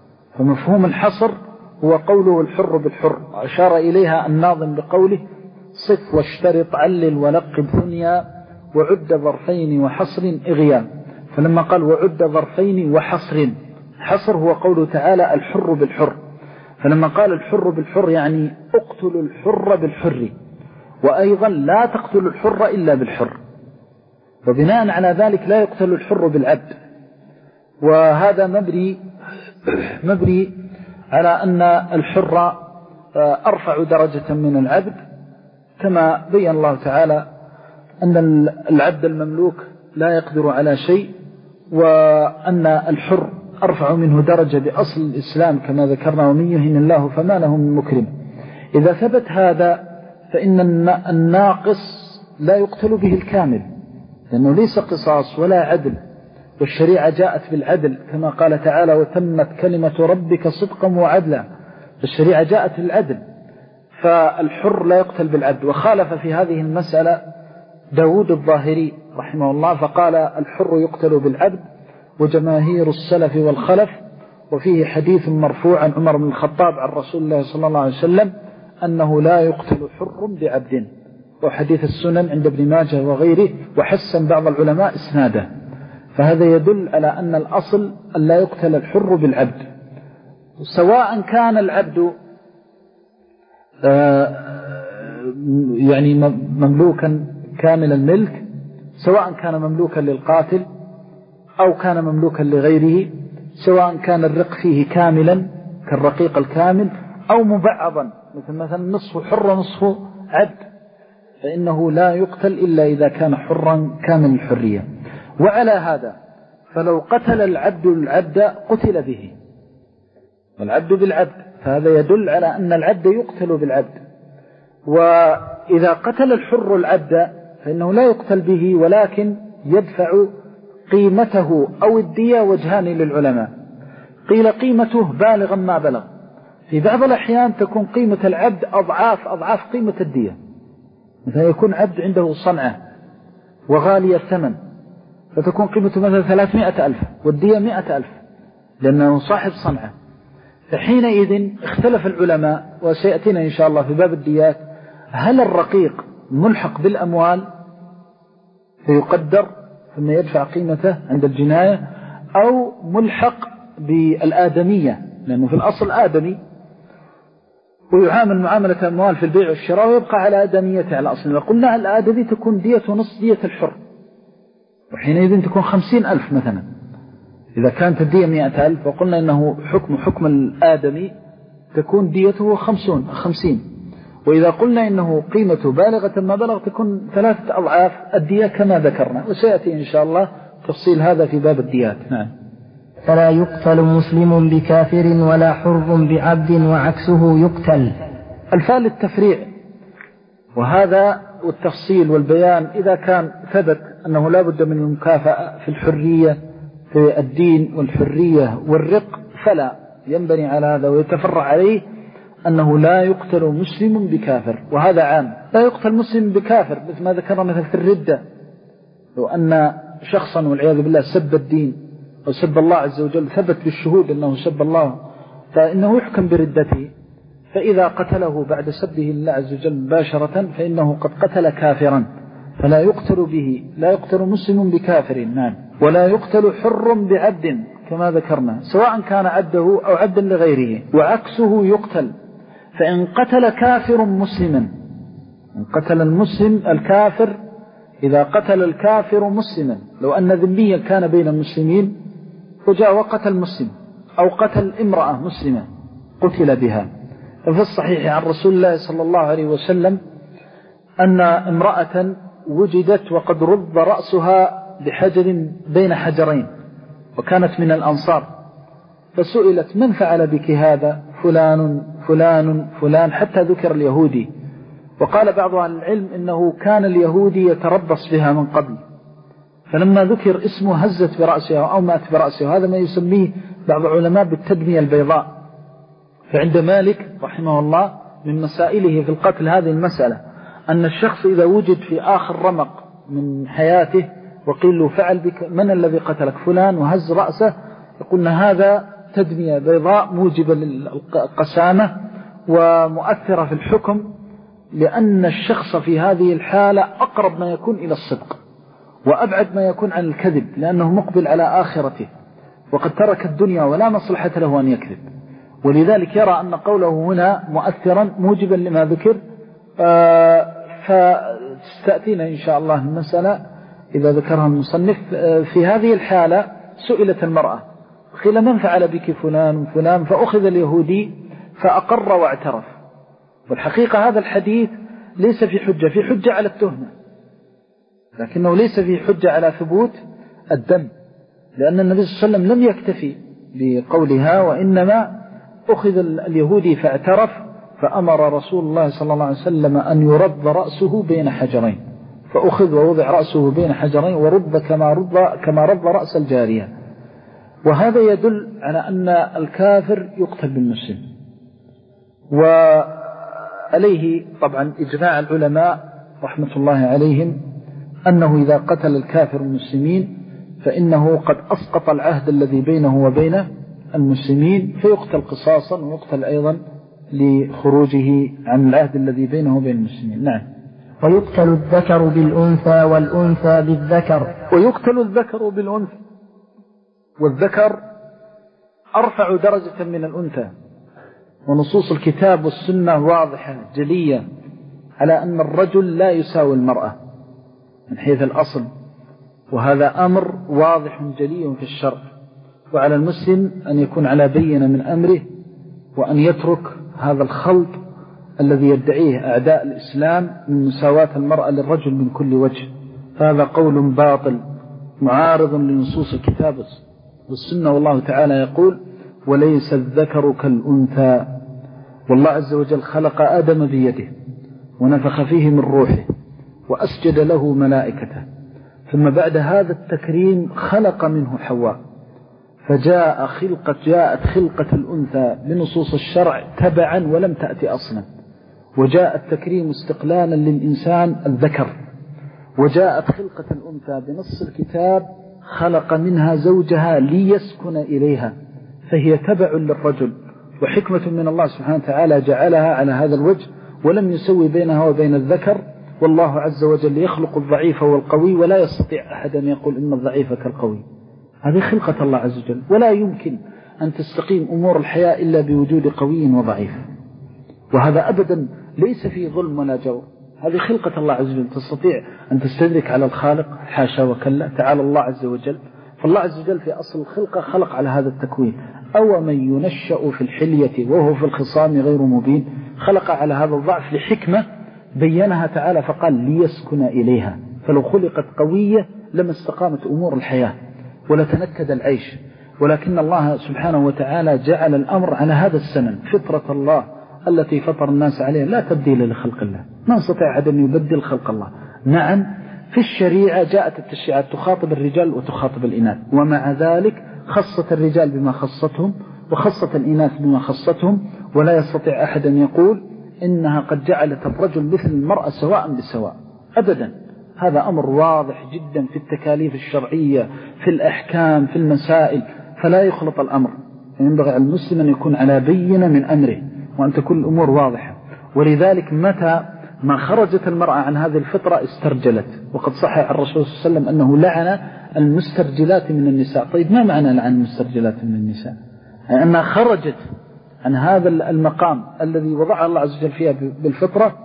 فمفهوم الحصر هو قوله الحر بالحر، أشار إليها الناظم بقوله صف واشترط علل ولقب ثنيا وعد ظرفين وحصر إغيان. فلما قال وعد ظرفين وحصر، حصر هو قوله تعالى الحر بالحر، فلما قال الحر بالحر يعني اقتلوا الحر بالحر، وأيضا لا تقتلوا الحر إلا بالحر، وبناء على ذلك لا يقتل الحر بالعبد. وهذا مبني مبني على أن الحر أرفع درجة من العبد، كما بين الله تعالى أن العبد المملوك لا يقدر على شيء، وأن الحر أرفع منه درجة بأصل الإسلام كما ذكرنا، ومن يهن الله فما له من مكرم. إذا ثبت هذا فإن الناقص لا يقتل به الكامل، لأنه ليس قصاص ولا عدل، والشريعة جاءت بالعدل كما قال تعالى وتمت كلمة ربك صدقا وعدلا، فالشريعة جاءت بالعدل، فالحر لا يقتل بالعدل. وخالف في هذه المسألة داود الظاهري رحمه الله فقال الحر يقتل بالعدل، وجماهير السلف والخلف. وفيه حديث مرفوع عن عمر بن الخطاب عن رسول الله صلى الله عليه وسلم أنه لا يقتل حر بعبد، وحديث السنن عند ابن ماجه وغيره، وحسن بعض العلماء إسناده. فهذا يدل على أن الأصل أن لا يقتل الحر بالعبد، سواء كان العبد يعني مملوكا كامل الملك، سواء كان مملوكا للقاتل أو كان مملوكا لغيره، سواء كان الرق فيه كاملا كالرقيق الكامل أو مبعضا مثل مثلا نصف حر ونصف عبد، فإنه لا يقتل إلا إذا كان حرا كامل الحرية. وعلى هذا فلو قتل العبد العبد قتل به، والعبد بالعبد، فهذا يدل على أن العبد يقتل بالعبد. وإذا قتل الحر العبد فإنه لا يقتل به، ولكن يدفع قيمته أو الدية. وجهان للعلماء، قيل قيمته بالغا ما بلغ، في بعض الأحيان تكون قيمة العبد أضعاف أضعاف قيمة الدية، مثلا يكون عبد عنده صنعة وغالية الثمن، فتكون قيمته مثلا ثلاثمائة ألف والدية مائة ألف لأنه صاحب صنعة. فحينئذ اختلف العلماء، وسيأتينا إن شاء الله في باب الديات، هل الرقيق ملحق بالأموال فيقدر ثم يدفع قيمته عند الجناية، أو ملحق بالآدمية، لأنه في الأصل آدمي ويعامل معاملة الأموال في البيع والشراء ويبقى على آدميته على أصل. وقلنا الآدمي تكون دية نصف دية الحر، وحينئذ تكون خمسين ألف مثلا إذا كانت الدية مئة ألف، وقلنا إنه حكم حكم الآدمي تكون ديته خمسون خمسين، وإذا قلنا إنه قيمته بالغة ما بلغ تكون ثلاثة أضعاف الدية كما ذكرنا، وسيأتي إن شاء الله تفصيل هذا في باب الديات. نعم. فلا يقتل مسلم بكافر ولا حر بعبد وعكسه يقتل. الفاء للتفريع، وهذا والتفصيل والبيان إذا كان ثبت أنه لا بد من المكافأة في الحرية في الدين والحرية والرق، فلا ينبني على هذا ويتفرع عليه أنه لا يقتل مسلم بكافر، وهذا عام. لا يقتل مسلم بكافر مثل ما ذكرنا مثل في الردة، لو أن شخصا والعياذ بالله سب الدين أو سب الله عز وجل، ثبت بالشهود أنه سب الله، فإنه يحكم بردته، فإذا قتله بعد سبه الله عز وجل مباشرة فإنه قد قتل كافرا، فلا يقتل به، لا يقتل مسلم بكافر. نعم. ولا يقتل حر بعبد كما ذكرنا، سواء كان عبده أو عبدا لغيره، وعكسه يقتل. فإن قتل كافر مسلما، إن قتل المسلم الكافر، إذا قتل الكافر مسلما، لو أن ذميا كان بين المسلمين وجاء وقتل مسلم أو قتل امرأة مسلمة قتل بها. ففي الصحيح عن رسول الله صلى الله عليه وسلم أن امرأة وجدت وقد رض رأسها بحجر بين حجرين، وكانت من الأنصار، فسئلت من فعل بك هذا؟ فلان فلان فلان، حتى ذكر اليهودي. وقال بعض أهل العلم إنه كان اليهودي يتربص بها من قبل، فلما ذكر اسمه هزت برأسها أو مات برأسها، هذا ما يسميه بعض العلماء بالتدمية البيضاء. فعند مالك رحمه الله من مسائله في القتل هذه المسألة، أن الشخص إذا وجد في آخر رمق من حياته وقيل له فعل بك من الذي قتلك؟ فلان، وهز رأسه، يقولنا هذا تدمية بيضاء موجبة للقسامة ومؤثرة في الحكم، لأن الشخص في هذه الحالة أقرب ما يكون إلى الصدق وأبعد ما يكون عن الكذب، لأنه مقبل على آخرته وقد ترك الدنيا ولا مصلحة له أن يكذب، ولذلك يرى أن قوله هنا مؤثرا موجبا لما ذكر. فستأتينا إن شاء الله المسألة إذا ذكرها المصنف. في هذه الحالة سئلت المرأة قيل من فعل بك فلان وفلان، فأخذ اليهودي فأقر واعترف. والحقيقة هذا الحديث ليس في حجة، في حجة على التهمة، لكنه ليس في حجة على ثبوت الدم، لأن النبي صلى الله عليه وسلم لم يكتفي بقولها، وإنما أخذ اليهودي فاعترف، فأمر رسول الله صلى الله عليه وسلم أن يرد رأسه بين حجرين، فأخذ ووضع رأسه بين حجرين ورد كما رد, كما رد رأس الجارية. وهذا يدل على أن الكافر يقتل بالمسلم. وعليه طبعا إجماع العلماء رحمة الله عليهم أنه إذا قتل الكافر المسلمين فإنه قد أسقط العهد الذي بينه وبين المسلمين، فيقتل قصاصا ويقتل أيضا لخروجه عن العهد الذي بينه وبين المسلمين. نعم. ويقتل الذكر بالأنثى والأنثى بالذكر. ويقتل الذكر بالأنثى، والذكر أرفع درجة من الأنثى، ونصوص الكتاب والسنة واضحة جلية على أن الرجل لا يساوي المرأة من حيث الأصل، وهذا أمر واضح جلي في الشرع. وعلى المسلم أن يكون على بينة من أمره، وأن يترك هذا الخلط الذي يدعيه أعداء الإسلام من مساواة المرأة للرجل من كل وجه. هذا قول باطل معارض لنصوص الكتاب والسنة، والله تعالى يقول وليس الذكر كالأنثى. والله عز وجل خلق آدم بيده ونفخ فيه من روحه وأسجد له ملائكته، ثم بعد هذا التكريم خلق منه حواء، فجاء خلقة جاءت خلقة الأنثى بنصوص الشرع تبعا ولم تأتي أصلا، وجاء التكريم استقلالا للإنسان الذكر، وجاءت خلقة الأنثى بنص الكتاب خلق منها زوجها ليسكن إليها، فهي تبع للرجل، وحكمة من الله سبحانه وتعالى جعلها على هذا الوجه ولم يسوي بينها وبين الذكر. والله عز وجل يخلق الضعيف والقوي، ولا يستطيع أحد أن يقول إن الضعيف كالقوي. هذه خلقة الله عز وجل، ولا يمكن أن تستقيم أمور الحياة إلا بوجود قوي وضعيف، وهذا أبدا ليس فيه ظلم ولا جور. هذه خلقة الله عز وجل، تستطيع أن تستدرك على الخالق؟ حاشا وكلا، تعالى الله عز وجل. فالله عز وجل في أصل الخلقة خلق على هذا التكوين. أو من ينشأ في الحلية وهو في الخصام غير مبين، خلق على هذا الضعف لحكمة بينها تعالى فقال ليسكن إليها. فلو خلقت قوية لما استقامت أمور الحياة ولا تنكد العيش، ولكن الله سبحانه وتعالى جعل الأمر على هذا السنن، فطرة الله التي فطر الناس عليها لا تبديل لخلق الله، ما استطاع أحد أن يبدل خلق الله. نعم في الشريعة جاءت التشريعات تخاطب الرجال وتخاطب الإناث، ومع ذلك خصت الرجال بما خصتهم وخصت الإناث بما خصتهم، ولا يستطيع أحد أن يقول إنها قد جعلت الرجل مثل المرأة سواء بسواء أبدا. هذا أمر واضح جدا في التكاليف الشرعية، في الأحكام، في المسائل، فلا يخلط الأمر. ينبغي على المسلم أن يكون على بينة من أمره، وأن تكون الأمور واضحة. ولذلك متى ما خرجت المرأة عن هذه الفطرة استرجلت، وقد صح عن الرسول صلى الله عليه وسلم أنه لعن المسترجلات من النساء. طيب ما معنى لعن المسترجلات من النساء؟ يعني أنها خرجت عن هذا المقام الذي وضعها الله عز وجل فيها بالفطرة،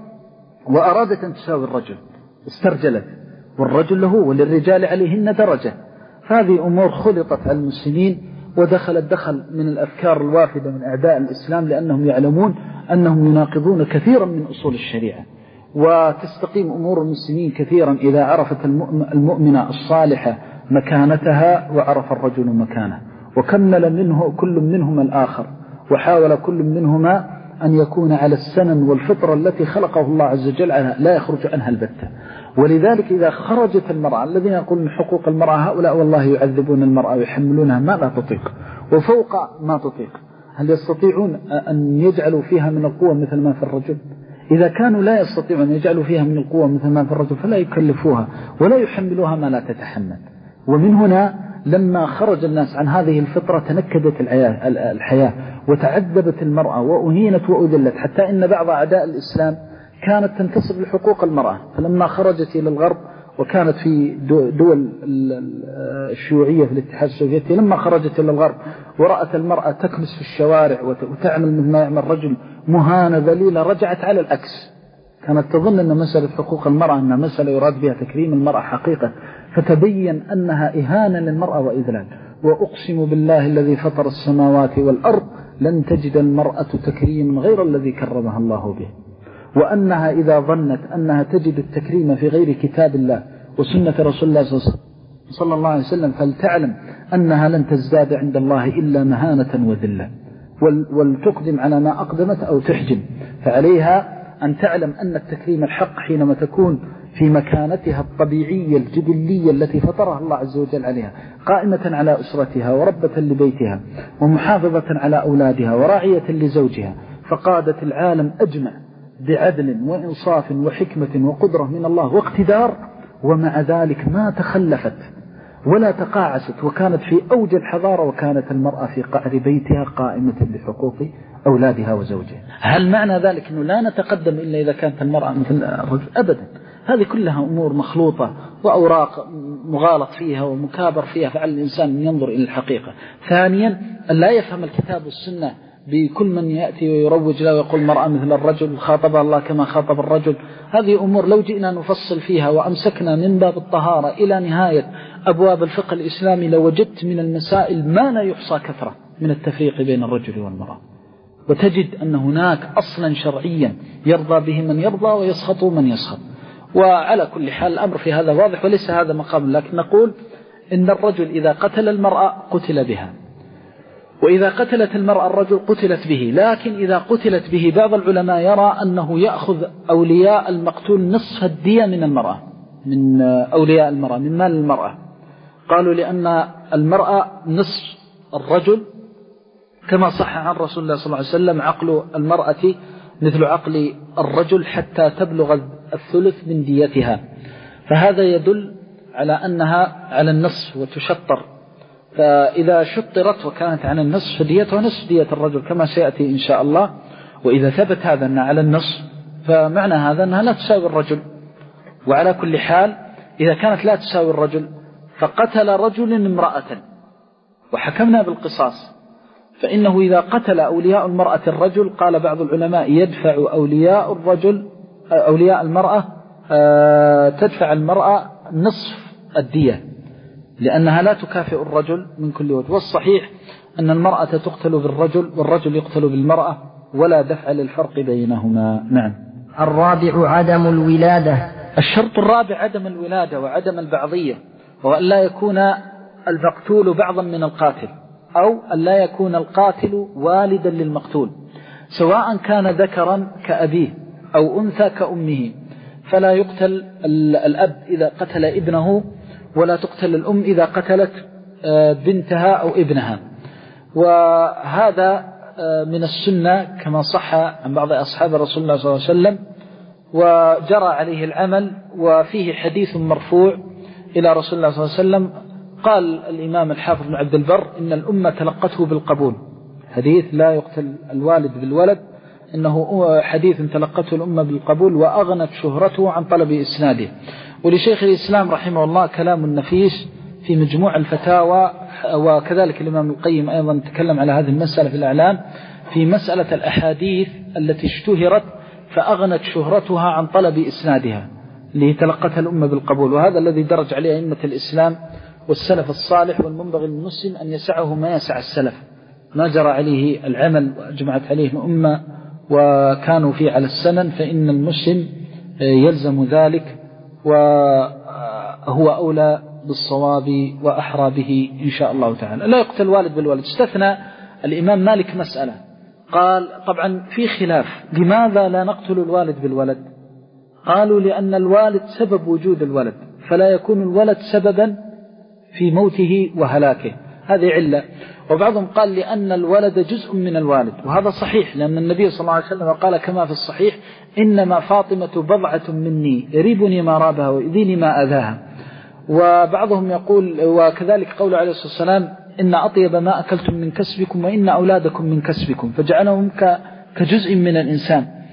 وأرادت أن تساوي الرجل، استرجلت، والرجل له وللرجال عليهن درجة. هذه أمور خلطت على المسلمين، ودخلت دخل من الأفكار الوافدة من أعداء الإسلام، لأنهم يعلمون أنهم يناقضون كثيرا من أصول الشريعة. وتستقيم أمور المسلمين كثيرا إذا عرفت المؤمنة الصالحة مكانتها وعرف الرجل مكانه، وكمل منه كل منهما الآخر، وحاول كل منهما أن يكون على السنن والفطرة التي خلقه الله عز وجل لا يخرج عنها البتة. ولذلك إذا خرجت المرأة، الذين يقولون حقوق المرأة هؤلاء والله يعذبون المرأة ويحملونها ما لا تطيق وفوق ما تطيق، هل يستطيعون أن يجعلوا فيها من القوة مثل ما في الرجل؟ إذا كانوا لا يستطيعون أن يجعلوا فيها من القوة مثل ما في الرجل فلا يكلفوها ولا يحملوها ما لا تتحمل. ومن هنا لما خرج الناس عن هذه الفطرة تنكدت الحياة وتعذبت المرأة وأهينت وأذلت، حتى إن بعض أعداء الإسلام كانت تنتصر لحقوق المرأة، فلما خرجت إلى الغرب وكانت في دول الشيوعية في الاتحاد السوفيتي، لما خرجت إلى الغرب ورأت المرأة تكنس في الشوارع وتعمل مثل ما يعمل رجل مهانة ذليلة، رجعت على العكس. كانت تظن أن مسألة حقوق المرأة أنها مسألة يراد بها تكريم المرأة حقيقة، فتبين أنها إهانة للمرأة وإذلال. وأقسم بالله الذي فطر السماوات والأرض لن تجد المرأة تكريم غير الذي كرمها الله به، وأنها إذا ظنت أنها تجد التكريم في غير كتاب الله وسنة رسول الله صلى الله عليه وسلم فلتعلم أنها لن تزداد عند الله إلا مهانة وذلة، ولتقدم على ما أقدمت أو تحجم. فعليها أن تعلم أن التكريم الحق حينما تكون في مكانتها الطبيعية الجبلية التي فطرها الله عز وجل عليها، قائمة على أسرتها وربة لبيتها ومحافظة على أولادها وراعية لزوجها، فقادت العالم أجمع بعدل وإنصاف وحكمة وقدرة من الله واقتدار، ومع ذلك ما تخلفت ولا تقاعست، وكانت في أوج الحضارة، وكانت المرأة في قعر بيتها قائمة بحقوق أولادها وزوجها. هل معنى ذلك أنه لا نتقدم إلا إذا كانت المرأة مثل الرجل؟ أبدا، هذه كلها أمور مخلوطة وأوراق مغالط فيها ومكابر فيها، فعلى الإنسان أن ينظر إلى الحقيقة. ثانيا، أن لا يفهم الكتاب والسنة بكل من يأتي ويروج له ويقول مرأة مثل الرجل، خاطبها الله كما خاطب الرجل. هذه أمور لو جئنا نفصل فيها وأمسكنا من باب الطهارة إلى نهاية أبواب الفقه الإسلامي لوجدت من المسائل ما لا يحصى كثرة من التفريق بين الرجل والمرأة، وتجد أن هناك أصلا شرعيا يرضى به من يرضى ويسخط من يسخط. وعلى كل حال الأمر في هذا واضح وليس هذا مقام، لكن نقول إن الرجل إذا قتل المرأة قتل بها، وإذا قتلت المرأة الرجل قتلت به. لكن إذا قتلت به بعض العلماء يرى أنه يأخذ أولياء المقتول نصف الدية من المرأة، من أولياء المرأة، من مال المرأة. قالوا لأن المرأة نصف الرجل، كما صح عن رسول الله صلى الله عليه وسلم عقل المرأة مثل عقل الرجل حتى تبلغ الثلث من ديتها، فهذا يدل على أنها على النصف وتشطر. فإذا شطرت وكانت عن النصف فديتها نصف دية الرجل كما سيأتي إن شاء الله. وإذا ثبت هذا أنها على النصف فمعنى هذا أنها لا تساوي الرجل. وعلى كل حال إذا كانت لا تساوي الرجل فقتل رجل امرأة وحكمنا بالقصاص، فإنه إذا قتل أولياء المرأة الرجل، قال بعض العلماء يدفع أولياء الرجل أولياء المرأة تدفع المرأة نصف الدية، لأنها لا تكافئ الرجل من كل وجه. والصحيح أن المرأة تقتل بالرجل والرجل يقتل بالمرأة، ولا دفع للفرق بينهما. نعم. الرابع عدم الولادة. الشرط الرابع عدم الولادة وعدم البعضية، وأن لا يكون المقتول بعضا من القاتل، أو أن لا يكون القاتل والدا للمقتول، سواء كان ذكرا كأبيه أو أنثى كأمه، فلا يقتل الأب إذا قتل ابنه، ولا تقتل الأم إذا قتلت بنتها أو ابنها. وهذا من السنة كما صح عن بعض أصحاب رسول الله صلى الله عليه وسلم، وجرى عليه العمل. وفيه حديث مرفوع إلى رسول الله صلى الله عليه وسلم، قال الإمام الحافظ بن عبد البر إن الأمة تلقته بالقبول. حديث لا يقتل الوالد بالولد، إنه حديث تلقته الأمة بالقبول وأغنت شهرته عن طلب إسناده. ولشيخ الإسلام رحمه الله كلام نفيس في مجموع الفتاوى، وكذلك الإمام القيم أيضا تكلم على هذه المسألة في الإعلام، في مسألة الأحاديث التي اشتهرت فأغنت شهرتها عن طلب إسنادها لتلقتها الأمة بالقبول. وهذا الذي درج عليه أئمة الإسلام والسلف الصالح، والمنبغي للمسلم أن يسعه ما يسع السلف، ما جرى عليه العمل وأجمعت عليه الأمة وكانوا فيه على السنن، فإن المسلم يلزم ذلك وهو أولى بالصواب وأحرى به إن شاء الله تعالى. لا يقتل والد بالولد. استثنى الإمام مالك مسألة، قال طبعا في خلاف لماذا لا نقتل الوالد بالولد؟ قالوا لأن الوالد سبب وجود الولد، فلا يكون الولد سببا في موته وهلاكه، هذه علة. وبعضهم قال لأن الولد جزء من الوالد، وهذا صحيح، لأن النبي صلى الله عليه وسلم قال كما في الصحيح إنما فاطمة بضعة مني يريبني ما رابها ويؤذيني ما أذاها. وبعضهم يقول وكذلك قول عليه الصلاة والسلام إن أطيب ما أكلتم من كسبكم وإن أولادكم من كسبكم، فجعلهم كجزء من الإنسان.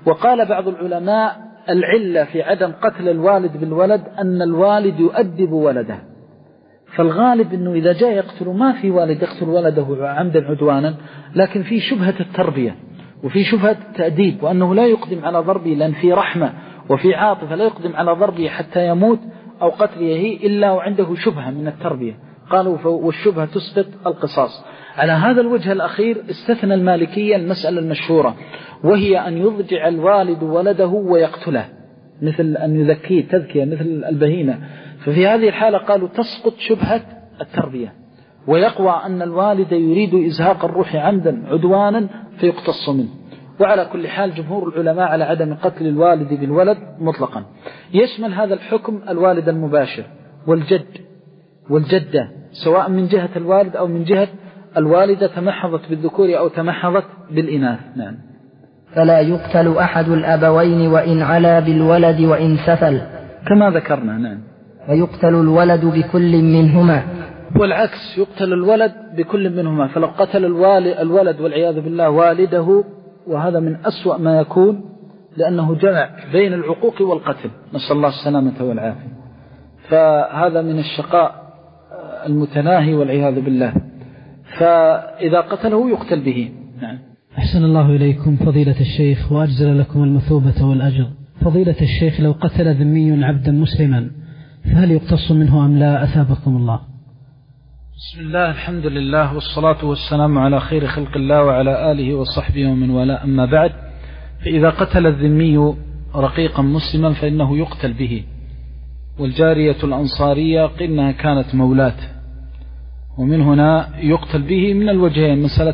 وقال بعض العلماء العلة في عدم قتل الوالد بالولد أن الوالد يؤدب ولده، فالغالب أنه إذا جاء يقتل ما في والد يقتل ولده عمدا عدوانا، لكن في شبهة التربية وفي شبهة التأديب، وأنه لا يقدم على ضربه لأن في رحمة وفي عاطفة، لا يقدم على ضربه حتى يموت أو قتله إلا وعنده شبهة من التربية. قالوا والشبهة تسقط القصاص. على هذا الوجه الأخير استثنى المالكية المسألة المشهورة، وهي أن يضجع الوالد ولده ويقتله، مثل أن يذكيه تذكية مثل البهيمة. ففي هذه الحالة قالوا تسقط شبهة التربية، ويقوى أن الوالد يريد إزهاق الروح عمدا عدوانا فيقتص منه. وعلى كل حال جمهور العلماء على عدم قتل الوالد بالولد مطلقا. يشمل هذا الحكم الوالد المباشر والجد والجدة، سواء من جهة الوالد أو من جهة الوالدة تمحضت بالذكور أو تمحضت بالإناث. نعم. فلا يقتل أحد الأبوين وإن علا بالولد وإن سفل، كما ذكرنا. نعم. ويقتل الولد بكل منهما، والعكس يقتل الولد بكل منهما. فلو قتل الولد والعياذ بالله والده، وهذا من أسوأ ما يكون، لأنه جمع بين العقوق والقتل، نسأل الله السلامة والعافية، فهذا من الشقاء المتناهي والعياذ بالله. فإذا قتله يقتل به. نعم. أحسن الله إليكم فضيلة الشيخ وأجزل لكم المثوبة والأجر. فضيلة الشيخ، لو قتل ذمي عبدا مسلما فهل يقتص منه أم لا؟ أثابكم الله. بسم الله، الحمد لله، والصلاة والسلام على خير خلق الله وعلى آله وصحبه ومن والاه، أما بعد. فإذا قتل الذمي رقيقا مسلما فإنه يقتل به. والجارية الأنصارية قلنا كانت مولاة، ومن هنا يقتل به من الوجهين. مسألة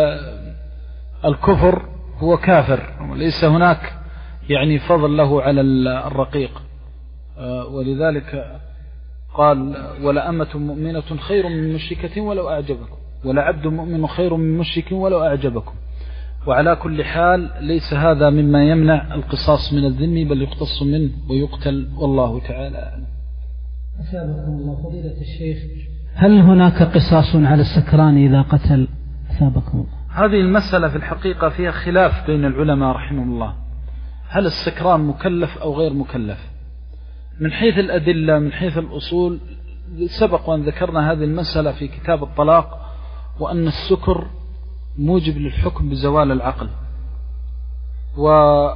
الكفر هو كافر، وليس هناك يعني فضل له على الرقيق، ولذلك قال ولا أمة مؤمنة خير من مشركة ولو أعجبكم، ولا عبد مؤمن خير من مشرك ولو أعجبكم. وعلى كل حال ليس هذا مما يمنع القصاص من الذمي، بل يقتص منه ويقتل، والله تعالى أعلم. أثابكم الله فضيلة الشيخ، هل هناك قصاص على السكران إذا قتل؟ أثابكم الله. هذه المسألة في الحقيقة فيها خلاف بين العلماء رحمهم الله، هل السكران مكلف أو غير مكلف؟ من حيث الأدلة، من حيث الأصول، سبق وأن ذكرنا هذه المسألة في كتاب الطلاق، وأن السكر موجب للحكم بزوال العقل. ونص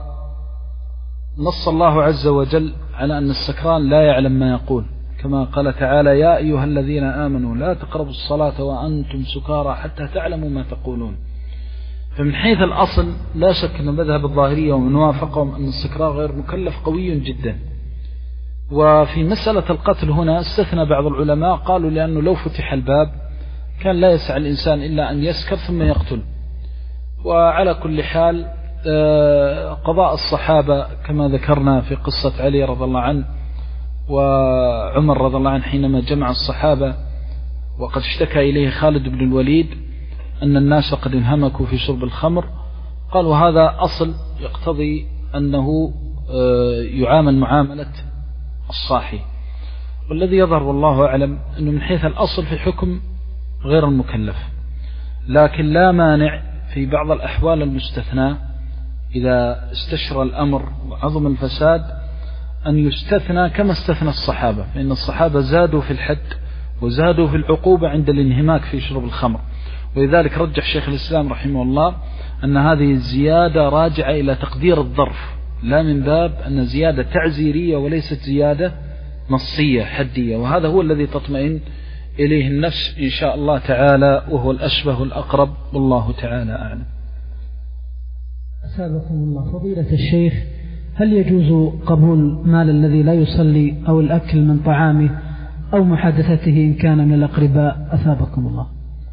الله عز وجل على أن السكران لا يعلم ما يقول، كما قال تعالى يا أيها الذين آمنوا لا تقربوا الصلاة وأنتم سكارى حتى تعلموا ما تقولون. فمن حيث الأصل لا شك أن مذهب الظاهرية ومن وافقهم أن السكران غير مكلف قوي جدا. وفي مسألة القتل هنا استثنى بعض العلماء، قالوا لأنه لو فتح الباب كان لا يسع الإنسان إلا أن يسكر ثم يقتل. وعلى كل حال قضاء الصحابة كما ذكرنا في قصة علي رضي الله عنه وعمر رضي الله عنه حينما جمع الصحابة وقد اشتكى إليه خالد بن الوليد أن الناس قد انهمكوا في شرب الخمر، قالوا هذا أصل يقتضي أنه يعامل معاملة الصاحي. والذي يظهر والله أعلم أنه من حيث الأصل في حكم غير المكلف، لكن لا مانع في بعض الأحوال المستثنى إذا استشرى الأمر وعظم الفساد أن يستثنى كما استثنى الصحابة، فإن الصحابة زادوا في الحد وزادوا في العقوبة عند الانهماك في شرب الخمر. ولذلك رجح شيخ الإسلام رحمه الله أن هذه الزيادة راجعة إلى تقدير الظرف، لا من باب أن زيادة تعزيرية وليست زيادة نصية حدية، وهذا هو الذي تطمئن إليه النفس إن شاء الله تعالى، وهو الأشبه الأقرب، والله تعالى أعلم. أسابقكم الله فضيلة الشيخ، هل يجوز قبول مال الذي لا يصلي أو الأكل من طعامه أو محادثته إن كان من الأقرباء؟ أثابكم الله.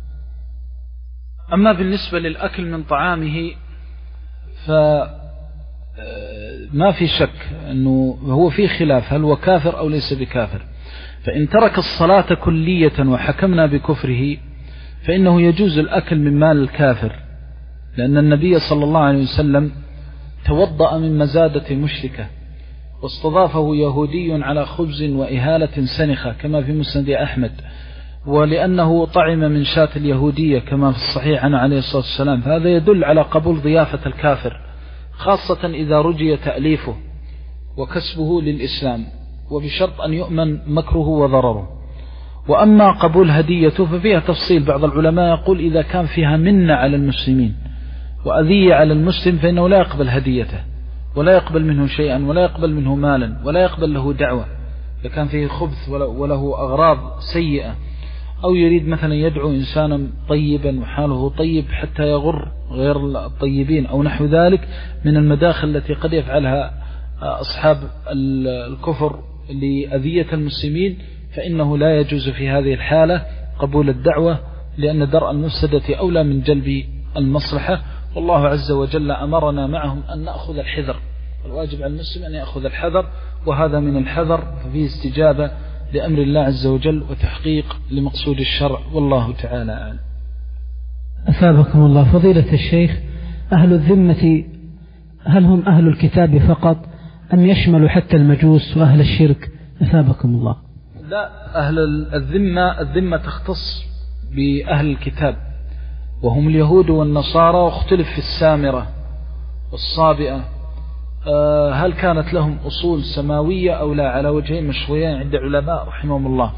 أما بالنسبة للأكل من طعامه فما في شك أنه هو في خلاف هل هو كافر أو ليس بكافر. فإن ترك الصلاة كلية وحكمنا بكفره فإنه يجوز الأكل من مال الكافر، لأن النبي صلى الله عليه وسلم توضأ من مزادة مشركة واستضافه يهودي على خبز وإهالة سنخة كما في مسند أحمد، ولأنه طعم من شاة اليهودية كما في الصحيح عنه عليه الصلاة والسلام، فهذا يدل على قبول ضيافة الكافر خاصة إذا رجي تأليفه وكسبه للإسلام، وبشرط أن يؤمن مكره وضرره. وأما قبول هديته ففيها تفصيل، بعض العلماء يقول إذا كان فيها منة على المسلمين وأذية على المسلم فإنه لا يقبل هديته ولا يقبل منه شيئا ولا يقبل منه مالا ولا يقبل له دعوة إذا كان فيه خبث وله أغراض سيئة، أو يريد مثلا يدعو إنسانا طيبا وحاله طيب حتى يغر غير الطيبين أو نحو ذلك من المداخل التي قد يفعلها أصحاب الكفر لأذية المسلمين، فإنه لا يجوز في هذه الحالة قبول الدعوة، لأن درء المفسدة أولى من جلب المصلحة. والله عز وجل أمرنا معهم أن نأخذ الحذر، الواجب على المسلم أن يأخذ الحذر، وهذا من الحذر ففيه استجابة لأمر الله عز وجل وتحقيق لمقصود الشرع، والله تعالى أعلم. أثابكم الله. فضيلة الشيخ، أهل الذمة هل هم أهل الكتاب فقط أم يشمل حتى المجوس وأهل الشرك؟ أثابكم الله. لا، أهل الذمة الذمة تختص بأهل الكتاب وهم اليهود والنصارى، واختلف في السامرة والصابئة هل كانت لهم أصول سماوية أو لا، على وجهين مشروعين عند علماء رحمهم الله.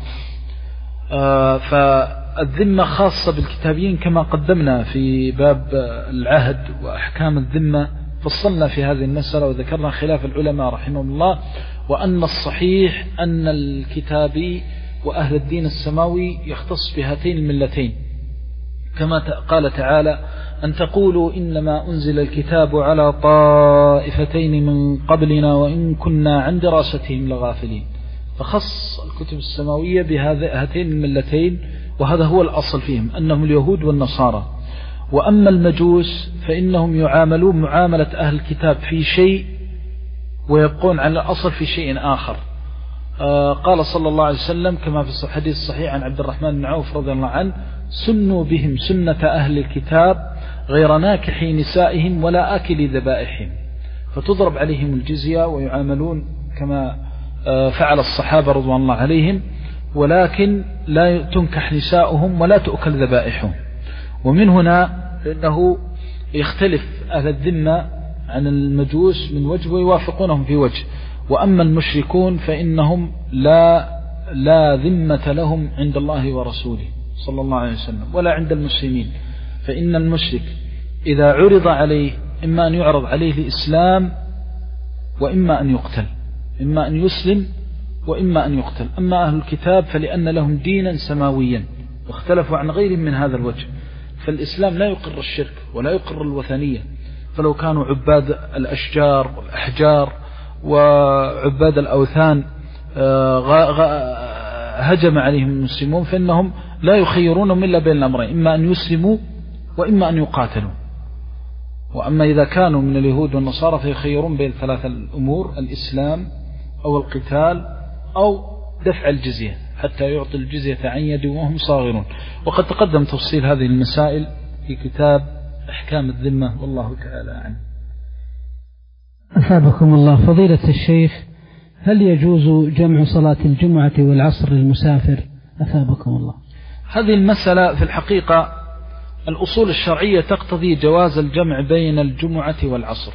فالذمة خاصة بالكتابيين كما قدمنا في باب العهد وأحكام الذمة، فصلنا في هذه المسألة وذكرنا خلاف العلماء رحمهم الله، وأن الصحيح أن الكتابي وأهل الدين السماوي يختص بهاتين الملتين، كما قال تعالى أن تقولوا إنما أنزل الكتاب على طائفتين من قبلنا وإن كنا عن دراستهم لغافلين، فخص الكتب السماوية بهاتين الملتين، وهذا هو الأصل فيهم أنهم اليهود والنصارى. وأما المجوس فإنهم يعاملون معاملة أهل الكتاب في شيء ويبقون على الأصل في شيء آخر. آه قال صلى الله عليه وسلم كما في الحديث الصحيح عن عبد الرحمن بن عوف رضي الله عنه: سنوا بهم سنة أهل الكتاب غير ناكحي نسائهم ولا آكل ذبائحهم، فتضرب عليهم الجزية ويعاملون كما آه فعل الصحابة رضوان الله عليهم، ولكن لا تنكح نساؤهم ولا تؤكل ذبائحهم. ومن هنا فإنه يختلف أهل الذمة عن المجوس من وجه ويوافقونهم في وجه. وأما المشركون فإنهم لا لا ذمة لهم عند الله ورسوله صلى الله عليه وسلم ولا عند المسلمين، فإن المشرك إذا عرض عليه إما أن يعرض عليه الإسلام وإما أن يقتل، إما أن يسلم وإما أن يقتل. أما أهل الكتاب فلأن لهم دينا سماويا واختلفوا عن غير من هذا الوجه، فالإسلام لا يقر الشرك ولا يقر الوثنية، فلو كانوا عباد الأشجار والأحجار وعباد الأوثان هجم عليهم المسلمون فإنهم لا يخيرونهم إلا بين الأمرين، إما أن يسلموا وإما أن يقاتلوا. وأما إذا كانوا من اليهود والنصارى فيخيرون بين ثلاثة الأمور: الإسلام أو القتال أو دفع الجزية حتى يعطي الجزية عن يد وهم صاغرون. وقد تقدم تفصيل هذه المسائل في كتاب أحكام الذمة، والله تعالى عنه. أثابكم الله. فضيلة الشيخ، هل يجوز جمع صلاة الجمعة والعصر للمسافر؟ أثابكم الله. هذه المسألة في الحقيقة الأصول الشرعية تقتضي جواز الجمع بين الجمعة والعصر،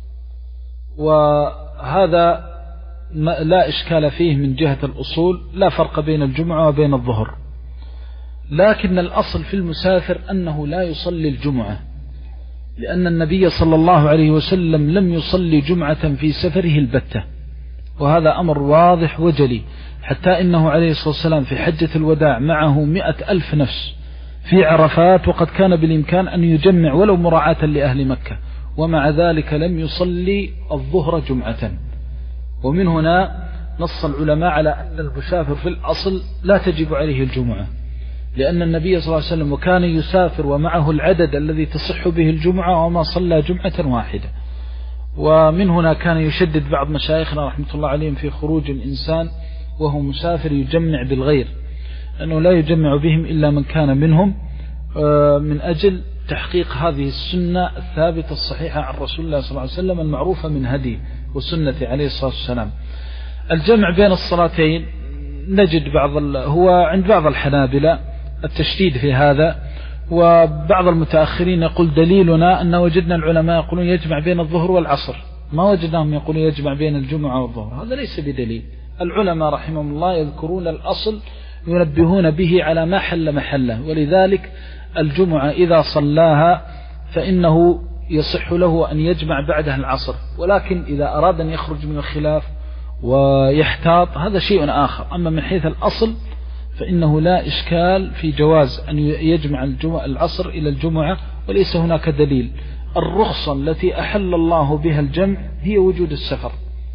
وهذا لا إشكال فيه من جهة الأصول، لا فرق بين الجمعة وبين الظهر. لكن الأصل في المسافر أنه لا يصلي الجمعة، لأن النبي صلى الله عليه وسلم لم يصلي جمعة في سفره البتة، وهذا أمر واضح وجلي، حتى إنه عليه الصلاة والسلام في حجة الوداع معه مئة ألف نفس في عرفات، وقد كان بالإمكان أن يجمع ولو مراعاة لأهل مكة، ومع ذلك لم يصلي الظهر جمعة. ومن هنا نص العلماء على أن المسافر في الأصل لا تجب عليه الجمعة، لأن النبي صلى الله عليه وسلم كان يسافر ومعه العدد الذي تصح به الجمعة وما صلى جمعة واحدة. ومن هنا كان يشدد بعض مشايخنا رحمة الله عليهم في خروج الإنسان وهو مسافر يجمع بالغير، أنه لا يجمع بهم إلا من كان منهم، من أجل تحقيق هذه السنة الثابتة الصحيحة عن رسول الله صلى الله عليه وسلم المعروفة من هدي وسنة عليه الصلاة والسلام. الجمع بين الصلاتين نجد بعض هو عند بعض الحنابلة التشديد في هذا، وبعض المتأخرين يقول دليلنا أن وجدنا العلماء يقولون يجمع بين الظهر والعصر، ما وجدناهم يقولون يجمع بين الجمعة والظهر، هذا ليس بدليل. العلماء رحمهم الله يذكرون الأصل ينبهون به على ما حل محله، ولذلك الجمعة إذا صلاها فإنه يصح له أن يجمع بعدها العصر، ولكن إذا أراد أن يخرج من الخلاف ويحتاط هذا شيء آخر. أما من حيث الأصل فإنه لا إشكال في جواز أن يجمع العصر إلى الجمعة، وليس هناك دليل. الرخصة التي أحل الله بها الجمع هي وجود السفر،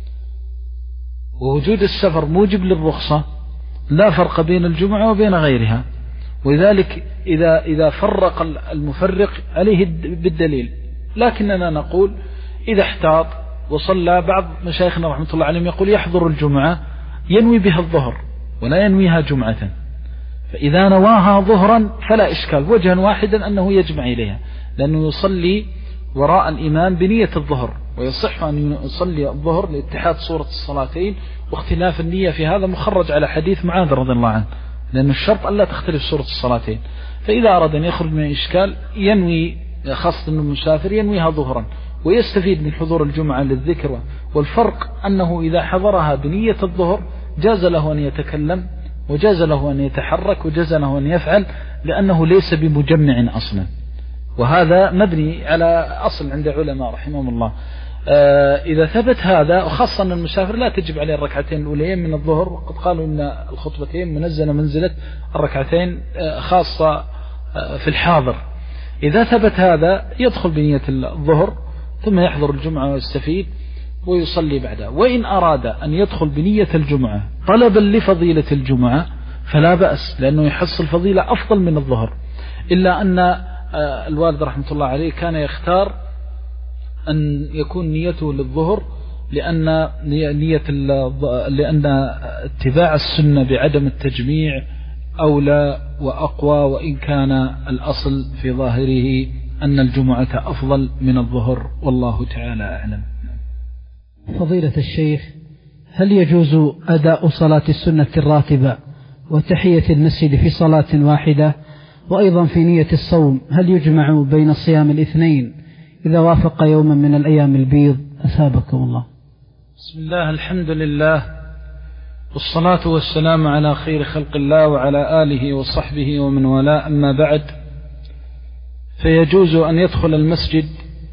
ووجود السفر موجب للرخصة، لا فرق بين الجمعة وبين غيرها. ولذلك إذا, إذا فرق المفرق عليه بالدليل، لكننا نقول إذا احتاط وصلى، بعض مشايخنا رحمة الله عليهم يقول يحضر الجمعة ينوي بها الظهر ولا ينويها جمعة، فإذا نواها ظهرا فلا إشكال، وجها واحدا أنه يجمع إليها، لأنه يصلي وراء الإمام بنية الظهر، ويصح أن يصلي الظهر لاتحاد صورة الصلاتين، واختلاف النية في هذا مخرج على حديث معاذ رضي الله عنه، لأن الشرط ألا تختلف صورة الصلاتين. فإذا أراد أن يخرج من الإشكال ينوي، خاصة أنه مسافر ينويها ظهرا ويستفيد من حضور الجمعة للذكر. والفرق أنه إذا حضرها بنية الظهر جاز له أن يتكلم، وجاز له أن يتحرك، وجاز له أن يفعل، لأنه ليس بمجمع أصلا، وهذا مبني على أصل عند علماء رحمهم الله. آه إذا ثبت هذا، وخاصة أن المسافر لا تجب عليه الركعتين الأوليين من الظهر، وقد قالوا أن الخطبتين منزلة منزلة الركعتين آه خاصة آه في الحاضر. إذا ثبت هذا يدخل بنية الظهر ثم يحضر الجمعة ويستفيد ويصلي بعدها. وإن أراد أن يدخل بنية الجمعة طلبا لفضيلة الجمعة فلا بأس، لأنه يحصل فضيلة أفضل من الظهر، إلا أن الوالد رحمة الله عليه كان يختار أن يكون نيته للظهر، لأن نية لأن اتباع السنة بعدم التجميع أولى وأقوى، وإن كان الأصل في ظاهره أن الجمعة أفضل من الظهر، والله تعالى أعلم. فضيلة الشيخ، هل يجوز أداء صلاة السنة الراتبة وتحية المسجد في صلاة واحدة؟ وأيضا في نية الصوم هل يجمع بين صيام الاثنين إذا وافق يوما من الأيام البيض؟ أثابكم الله. بسم الله، الحمد لله، والصلاة والسلام على خير خلق الله وعلى آله وصحبه ومن والاه، أما بعد، فيجوز أن يدخل المسجد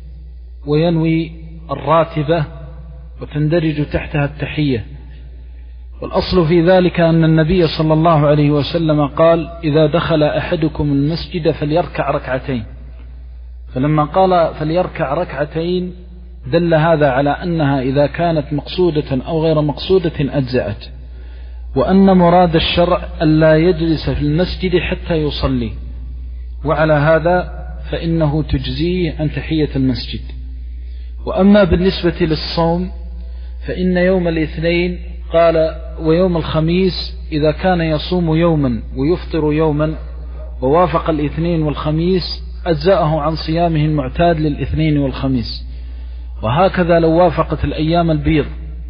وينوي الراتبة وتندرج تحتها التحية، والأصل في ذلك أن النبي صلى الله عليه وسلم قال: إذا دخل أحدكم المسجد فليركع ركعتين، فلما قال فليركع ركعتين دل هذا على أنها إذا كانت مقصودة أو غير مقصودة أجزأت، وأن مراد الشرع ألا يجلس في المسجد حتى يصلي، وعلى هذا فإنه تجزيه عن تحية المسجد. وأما بالنسبة للصوم فإن يوم الاثنين قال ويوم الخميس إذا كان يصوم يوما ويفطر يوما ووافق الاثنين والخميس أجزأه عن صيامه المعتاد للاثنين والخميس. وهكذا لو وافقت الأيام البيض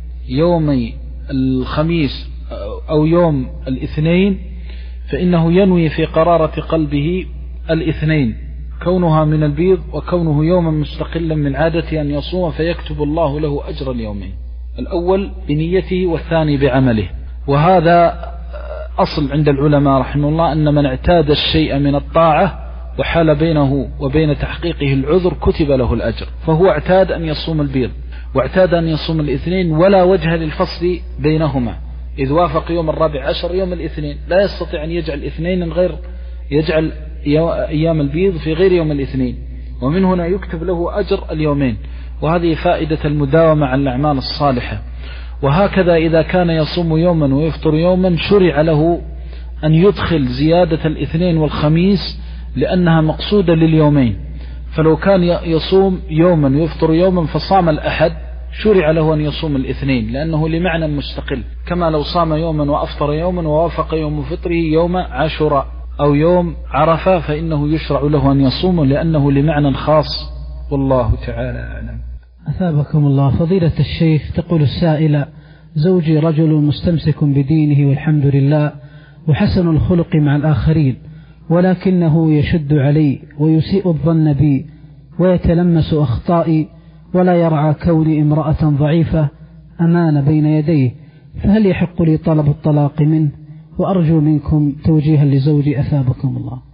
يومي الخميس أو يوم الاثنين فإنه ينوي في قرارة قلبه الاثنين، كونها من البيض وكونه يوما مستقلا من عادته أن يصوم، فيكتب الله له أجر اليومين، الأول بنيته والثاني بعمله. وهذا أصل عند العلماء رحمه الله، أن من اعتاد الشيء من الطاعة وحال بينه وبين تحقيقه العذر كتب له الأجر، فهو اعتاد أن يصوم البيض واعتاد أن يصوم الاثنين ولا وجه للفصل بينهما، إذ وافق يوم الرابع عشر يوم الاثنين لا يستطيع أن يجعل الاثنين غير يجعل أيام البيض في غير يوم الاثنين، ومن هنا يكتب له أجر اليومين، وهذه فائدة المداومة على الأعمال الصالحة. وهكذا إذا كان يصوم يوما ويفطر يوما شرع له أن يدخل زيادة الاثنين والخميس لأنها مقصودة لليومين، فلو كان يصوم يوما ويفطر يوما فصام الأحد شرع له أن يصوم الاثنين لأنه لمعنى مستقل، كما لو صام يوما وأفطر يوما ووافق يوم فطره يوم عاشوراء أو يوم عرفة فإنه يشرع له أن يصوم لأنه لمعنى خاص، والله تعالى أعلم. أثابكم الله. فضيلة الشيخ، تقول السائلة: زوجي رجل مستمسك بدينه والحمد لله وحسن الخلق مع الآخرين، ولكنه يشد علي ويسيء الظن بي ويتلمس أخطائي ولا يرعى كوني امرأة ضعيفة أمانة بين يديه، فهل يحق لي طلب الطلاق منه؟ وأرجو منكم توجيها لزوجي أثابكم الله.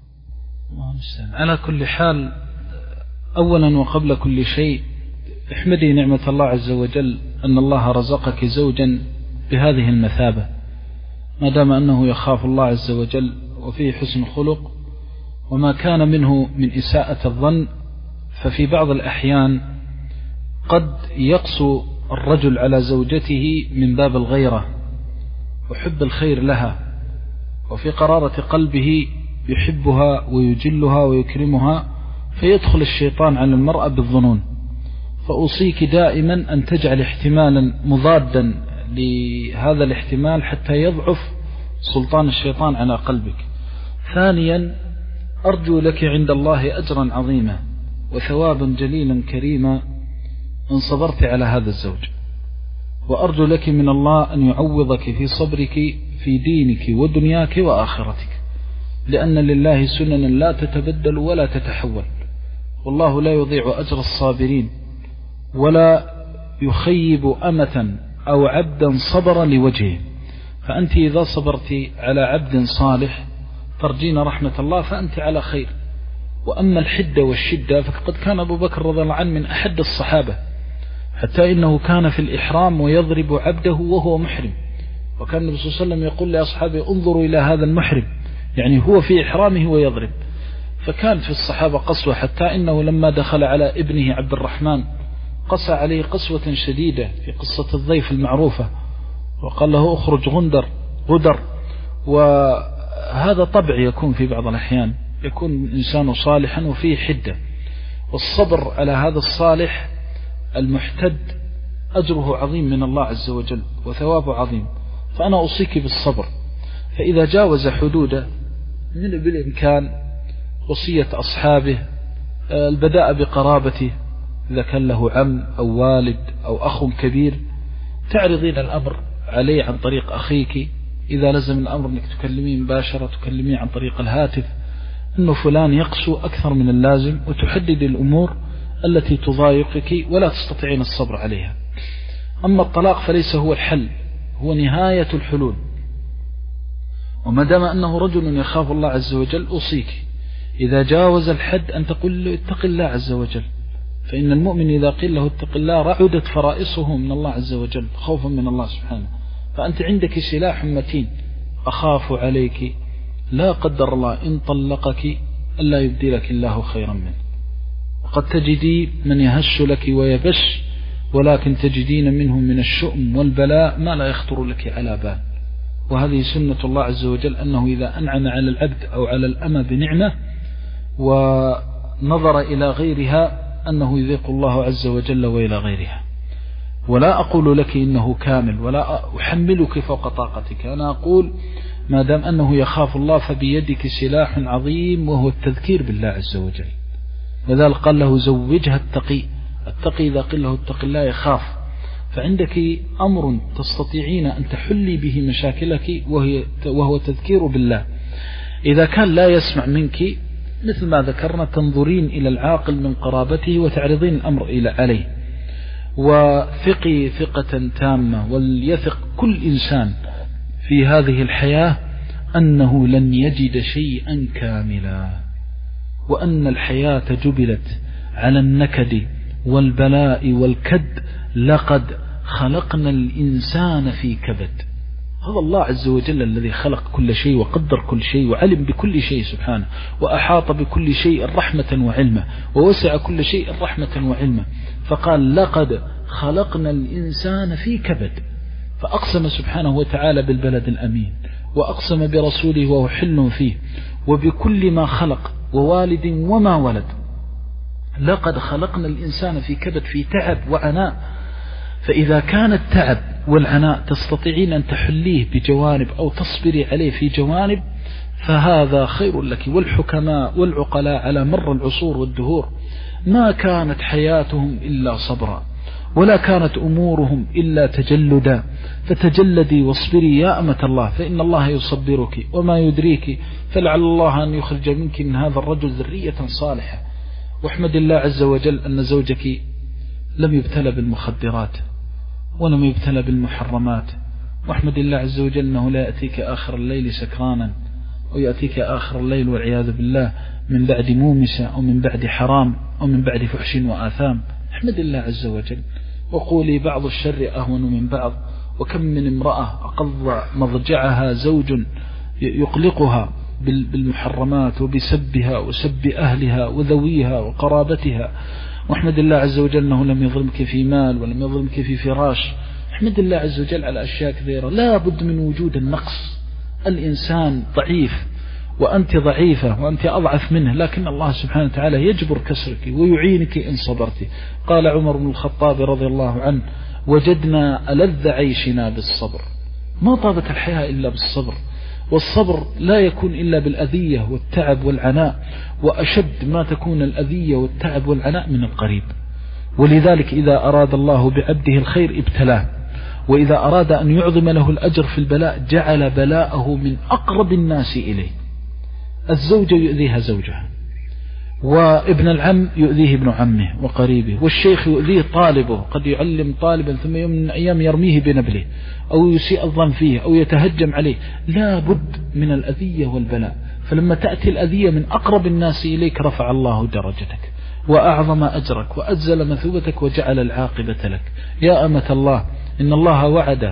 على كل حال، أولا وقبل كل شيء احمدي نعمة الله عز وجل أن الله رزقك زوجا بهذه المثابة، ما دام أنه يخاف الله عز وجل وفيه حسن خلق، وما كان منه من إساءة الظن. ففي بعض الأحيان قد يقسو الرجل على زوجته من باب الغيرة وحب الخير لها، وفي قرارة قلبه يحبها ويجلها ويكرمها، فيدخل الشيطان على المرأة بالظنون. فأوصيك دائما أن تجعل احتمالا مضادا لهذا الاحتمال حتى يضعف سلطان الشيطان على قلبك. ثانيا، أرجو لك عند الله أجرا عظيما وثوابا جليلا كريما إن صبرت على هذا الزوج، وأرجو لك من الله أن يعوضك في صبرك في دينك ودنياك وآخرتك، لأن لله سننا لا تتبدل ولا تتحول، والله لا يضيع أجر الصابرين ولا يخيب أمة أو عبدا صبر لوجهه. فأنت إذا صبرت على عبد صالح ترجين رحمة الله فأنت على خير. وأما الحدة والشدة فقد كان أبو بكر رضي الله عنه من أحد الصحابة، حتى إنه كان في الإحرام ويضرب عبده وهو محرم، وكان النبي صلى الله عليه وسلم يقول لأصحابه انظروا إلى هذا المحرم، يعني هو في إحرامه ويضرب. فكان في الصحابة قسوة، حتى إنه لما دخل على ابنه عبد الرحمن قسى عليه قسوة شديدة في قصة الضيف المعروفة، وقال له اخرج غندر غدر. وهذا طبع يكون في بعض الأحيان، يكون إنسان صالحا وفيه حدة، والصبر على هذا الصالح المحتد أجره عظيم من الله عز وجل وثوابه عظيم. فأنا أوصيك بالصبر، فإذا جاوز حدوده من بالإمكان وصية أصحابه، البداء بقرابته إذا كان له عم أو والد أو أخ كبير، تعرضين الأمر عليه عن طريق أخيك. إذا لزم الأمر أنك تكلميه مباشرة تكلميه عن طريق الهاتف أنه فلان يقسو أكثر من اللازم، وتحدد الأمور التي تضايقك ولا تستطيعين الصبر عليها. أما الطلاق فليس هو الحل، هو نهاية الحلول. وما دام أنه رجل يخاف الله عز وجل أوصيك إذا جاوز الحد أن تقول له اتق الله عز وجل، فإن المؤمن إذا قيل له اتق الله رعدت فرائصه من الله عز وجل خوفا من الله سبحانه. فأنت عندك سلاح متين، أخاف عليك لا قدر الله إن طلقك ألا يبدلك الله خيرا منه. وقد تجدي من يهش لك ويبش، ولكن تجدين منهم من الشؤم والبلاء ما لا يخطر لك على بال. وهذه سنة الله عز وجل، أنه إذا أنعم على العبد أو على الأمة بنعمة ونظر إلى غيرها أنه يذيق الله عز وجل وإلى غيرها. ولا أقول لك إنه كامل ولا أحملك فوق طاقتك، أنا أقول ما دام أنه يخاف الله فبيدك سلاح عظيم وهو التذكير بالله عز وجل. لذلك قال له زوجها التقي، التقي إذا قل له اتق الله يخاف. فعندك أمر تستطيعين أن تحلي به مشاكلك وهي وهو تذكير بالله. إذا كان لا يسمع منك مثل ما ذكرنا تنظرين إلى العاقل من قرابته وتعرضين الأمر إلى عليه. وثقي ثقة تامة، وليثق كل إنسان في هذه الحياة أنه لن يجد شيئا كاملا، وأن الحياة جبلت على النكد والبلاء والكد. لقد خلقنا الإنسان في كبد. هذا الله عز وجل الذي خلق كل شيء وقدر كل شيء وعلم بكل شيء سبحانه، وأحاط بكل شيء رحمة وعلمة، ووسع كل شيء رحمة وعلمة. فقال لقد خلقنا الإنسان في كبد. فأقسم سبحانه وتعالى بالبلد الأمين، وأقسم برسوله وهو حل فيه، وبكل ما خلق ووالد وما ولد. لقد خلقنا الإنسان في كبد، في تعب وعناء. فإذا كان التعب والعناء تستطيعين أن تحليه بجوانب أو تصبري عليه في جوانب فهذا خير لك. والحكماء والعقلاء على مر العصور والدهور ما كانت حياتهم إلا صبرا، ولا كانت أمورهم إلا تجلدا، فتجلدي واصبري يا أمة الله فإن الله يصبرك، وما يدريك فلعل الله أن يخرج منك من هذا الرجل ذرية صالحة. واحمد الله عز وجل أن زوجك لم يبتلى بالمخدرات ولم يبتلى بالمحرمات، واحمد الله عز وجل أنه لا يأتيك آخر الليل سكرانا ويأتيك آخر الليل والعياذ بالله من بعد مومسة أو من بعد حرام أو من بعد فحش وآثام. احمد الله عز وجل وقولي بعض الشر أهون من بعض، وكم من امرأة أقض مضجعها زوج يقلقها بالمحرمات وبسبها وسب أهلها وذويها وقرابتها. واحمد الله عز وجل أنه لم يظلمك في مال ولم يظلمك في فراش. احمد الله عز وجل على أشياء كثيرة. لا بد من وجود النقص. الإنسان ضعيف وأنت ضعيفة وأنت أضعف منه، لكن الله سبحانه وتعالى يجبر كسرك ويعينك إن صبرت. قال عمر بن الخطاب رضي الله عنه: وجدنا ألذ عيشنا بالصبر. ما طابت الحياة إلا بالصبر، والصبر لا يكون إلا بالأذية والتعب والعناء، وأشد ما تكون الأذية والتعب والعناء من القريب. ولذلك إذا أراد الله بعبده الخير ابتلاه، وإذا أراد أن يعظم له الأجر في البلاء جعل بلاءه من أقرب الناس إليه. الزوجة يؤذيها زوجها، وابن العم يؤذيه ابن عمه وقريبه، والشيخ يؤذيه طالبه، قد يعلم طالبا ثم يوم من الأيام يرميه بنبله أو يسيء الظن فيه أو يتهجم عليه. لا بد من الأذية والبلاء، فلما تأتي الأذية من أقرب الناس إليك رفع الله درجتك وأعظم أجرك وأجزل مثوبتك وجعل العاقبة لك. يا أمة الله إن الله وعد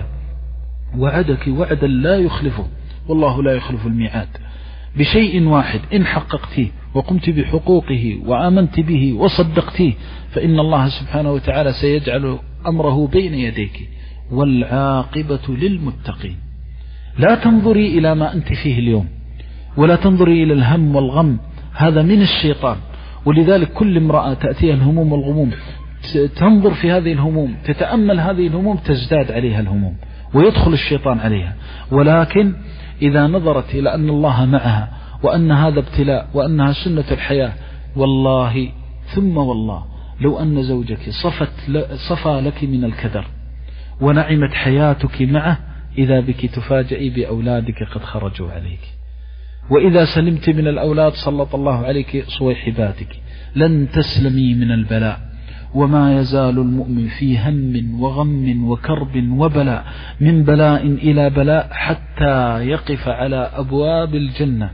وعدك وعدا لا يخلفه، والله لا يخلف الميعاد، بشيء واحد إن حققتيه وقمت بحقوقه وآمنت به وصدقتيه فإن الله سبحانه وتعالى سيجعل أمره بين يديك، والعاقبة للمتقين. لا تنظري إلى ما أنت فيه اليوم، ولا تنظري إلى الهم والغم، هذا من الشيطان. ولذلك كل امرأة تأتيها الهموم والغموم تنظر في هذه الهموم، تتأمل هذه الهموم، تزداد عليها الهموم ويدخل الشيطان عليها. ولكن إذا نظرت إلى أن الله معها وأن هذا ابتلاء وأنها سنة الحياة، والله ثم والله لو أن زوجك صفت صفى لك من الكدر ونعمت حياتك معه، إذا بك تفاجئي بأولادك قد خرجوا عليك، وإذا سلمت من الأولاد سلط الله عليك صويحباتك. لن تسلمي من البلاء، وما يزال المؤمن في هم وغم وكرب وبلاء، من بلاء إلى بلاء، حتى يقف على أبواب الجنة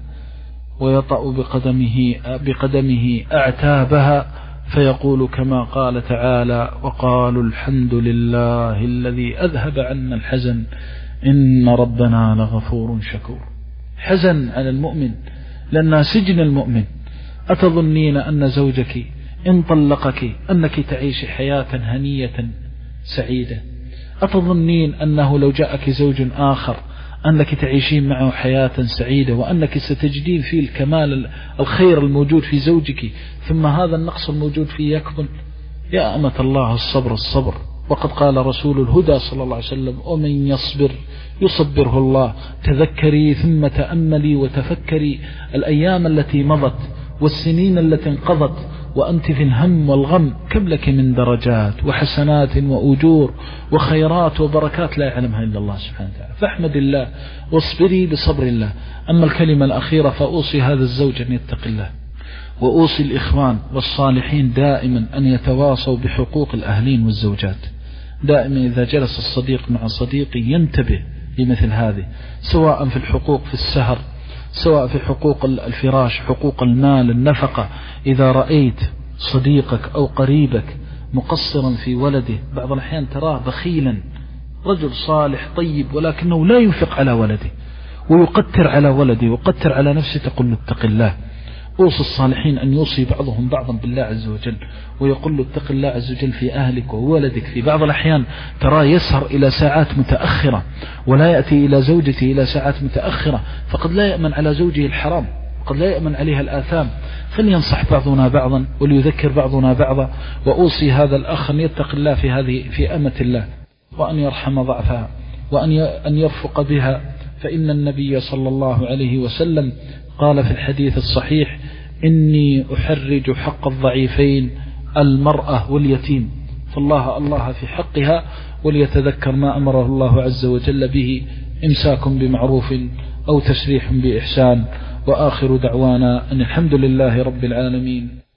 ويطأ بقدمه, بقدمه أعتابها فيقول كما قال تعالى: وقالوا الحمد لله الذي أذهب عنا الحزن إن ربنا لغفور شكور. حزن على المؤمن لأنها سجن المؤمن. أتظنين أن زوجك إن طلقك أنك تعيش حياة هنية سعيدة؟ أتظنين أنه لو جاءك زوج آخر أنك تعيشين معه حياة سعيدة، وأنك ستجدين فيه الكمال الخير الموجود في زوجك، ثم هذا النقص الموجود فيه يكمل؟ يا أمة الله الصبر الصبر. وقد قال رسول الهدى صلى الله عليه وسلم: ومن يصبر يصبره الله. تذكري ثم تأملي وتفكري الأيام التي مضت والسنين التي انقضت وأنت في الهم والغم، كم لك من درجات وحسنات وأجور وخيرات وبركات لا يعلمها إلا الله سبحانه وتعالى. فاحمد الله واصبري بصبر الله. أما الكلمة الأخيرة فأوصي هذا الزوج أن يتقي الله، وأوصي الإخوان والصالحين دائما أن يتواصوا بحقوق الأهلين والزوجات. دائما إذا جلس الصديق مع صديقي ينتبه لمثل هذه، سواء في الحقوق في السهر، سواء في حقوق الفراش، حقوق المال، النفقة. إذا رأيت صديقك أو قريبك مقصرا في ولده، بعض الأحيان تراه بخيلا، رجل صالح طيب ولكنه لا ينفق على ولده ويقتر على ولده ويقتر على نفسه، تقول له اتق الله. أوصي الصالحين أن يوصي بعضهم بعضا بالله عز وجل، ويقول له اتق الله عز وجل في أهلك وولدك. في بعض الأحيان ترى يسهر إلى ساعات متأخرة ولا يأتي إلى زوجته إلى ساعات متأخرة، فقد لا يأمن على زوجه الحرام، قد لا يأمن عليها الآثام. فلينصح بعضنا بعضا وليذكر بعضنا بعضا. وأوصي هذا الأخ أن يتق الله في هذه في أمة الله، وأن يرحم ضعفها، وأن يرفق بها. فإن النبي صلى الله عليه وسلم قال في الحديث الصحيح: إني أحرج حق الضعيفين المرأة واليتيم، فالله الله في حقها، وليتذكر ما أمره الله عز وجل به: إمساك بمعروف أو تسريح بإحسان. وآخر دعوانا أن الحمد لله رب العالمين.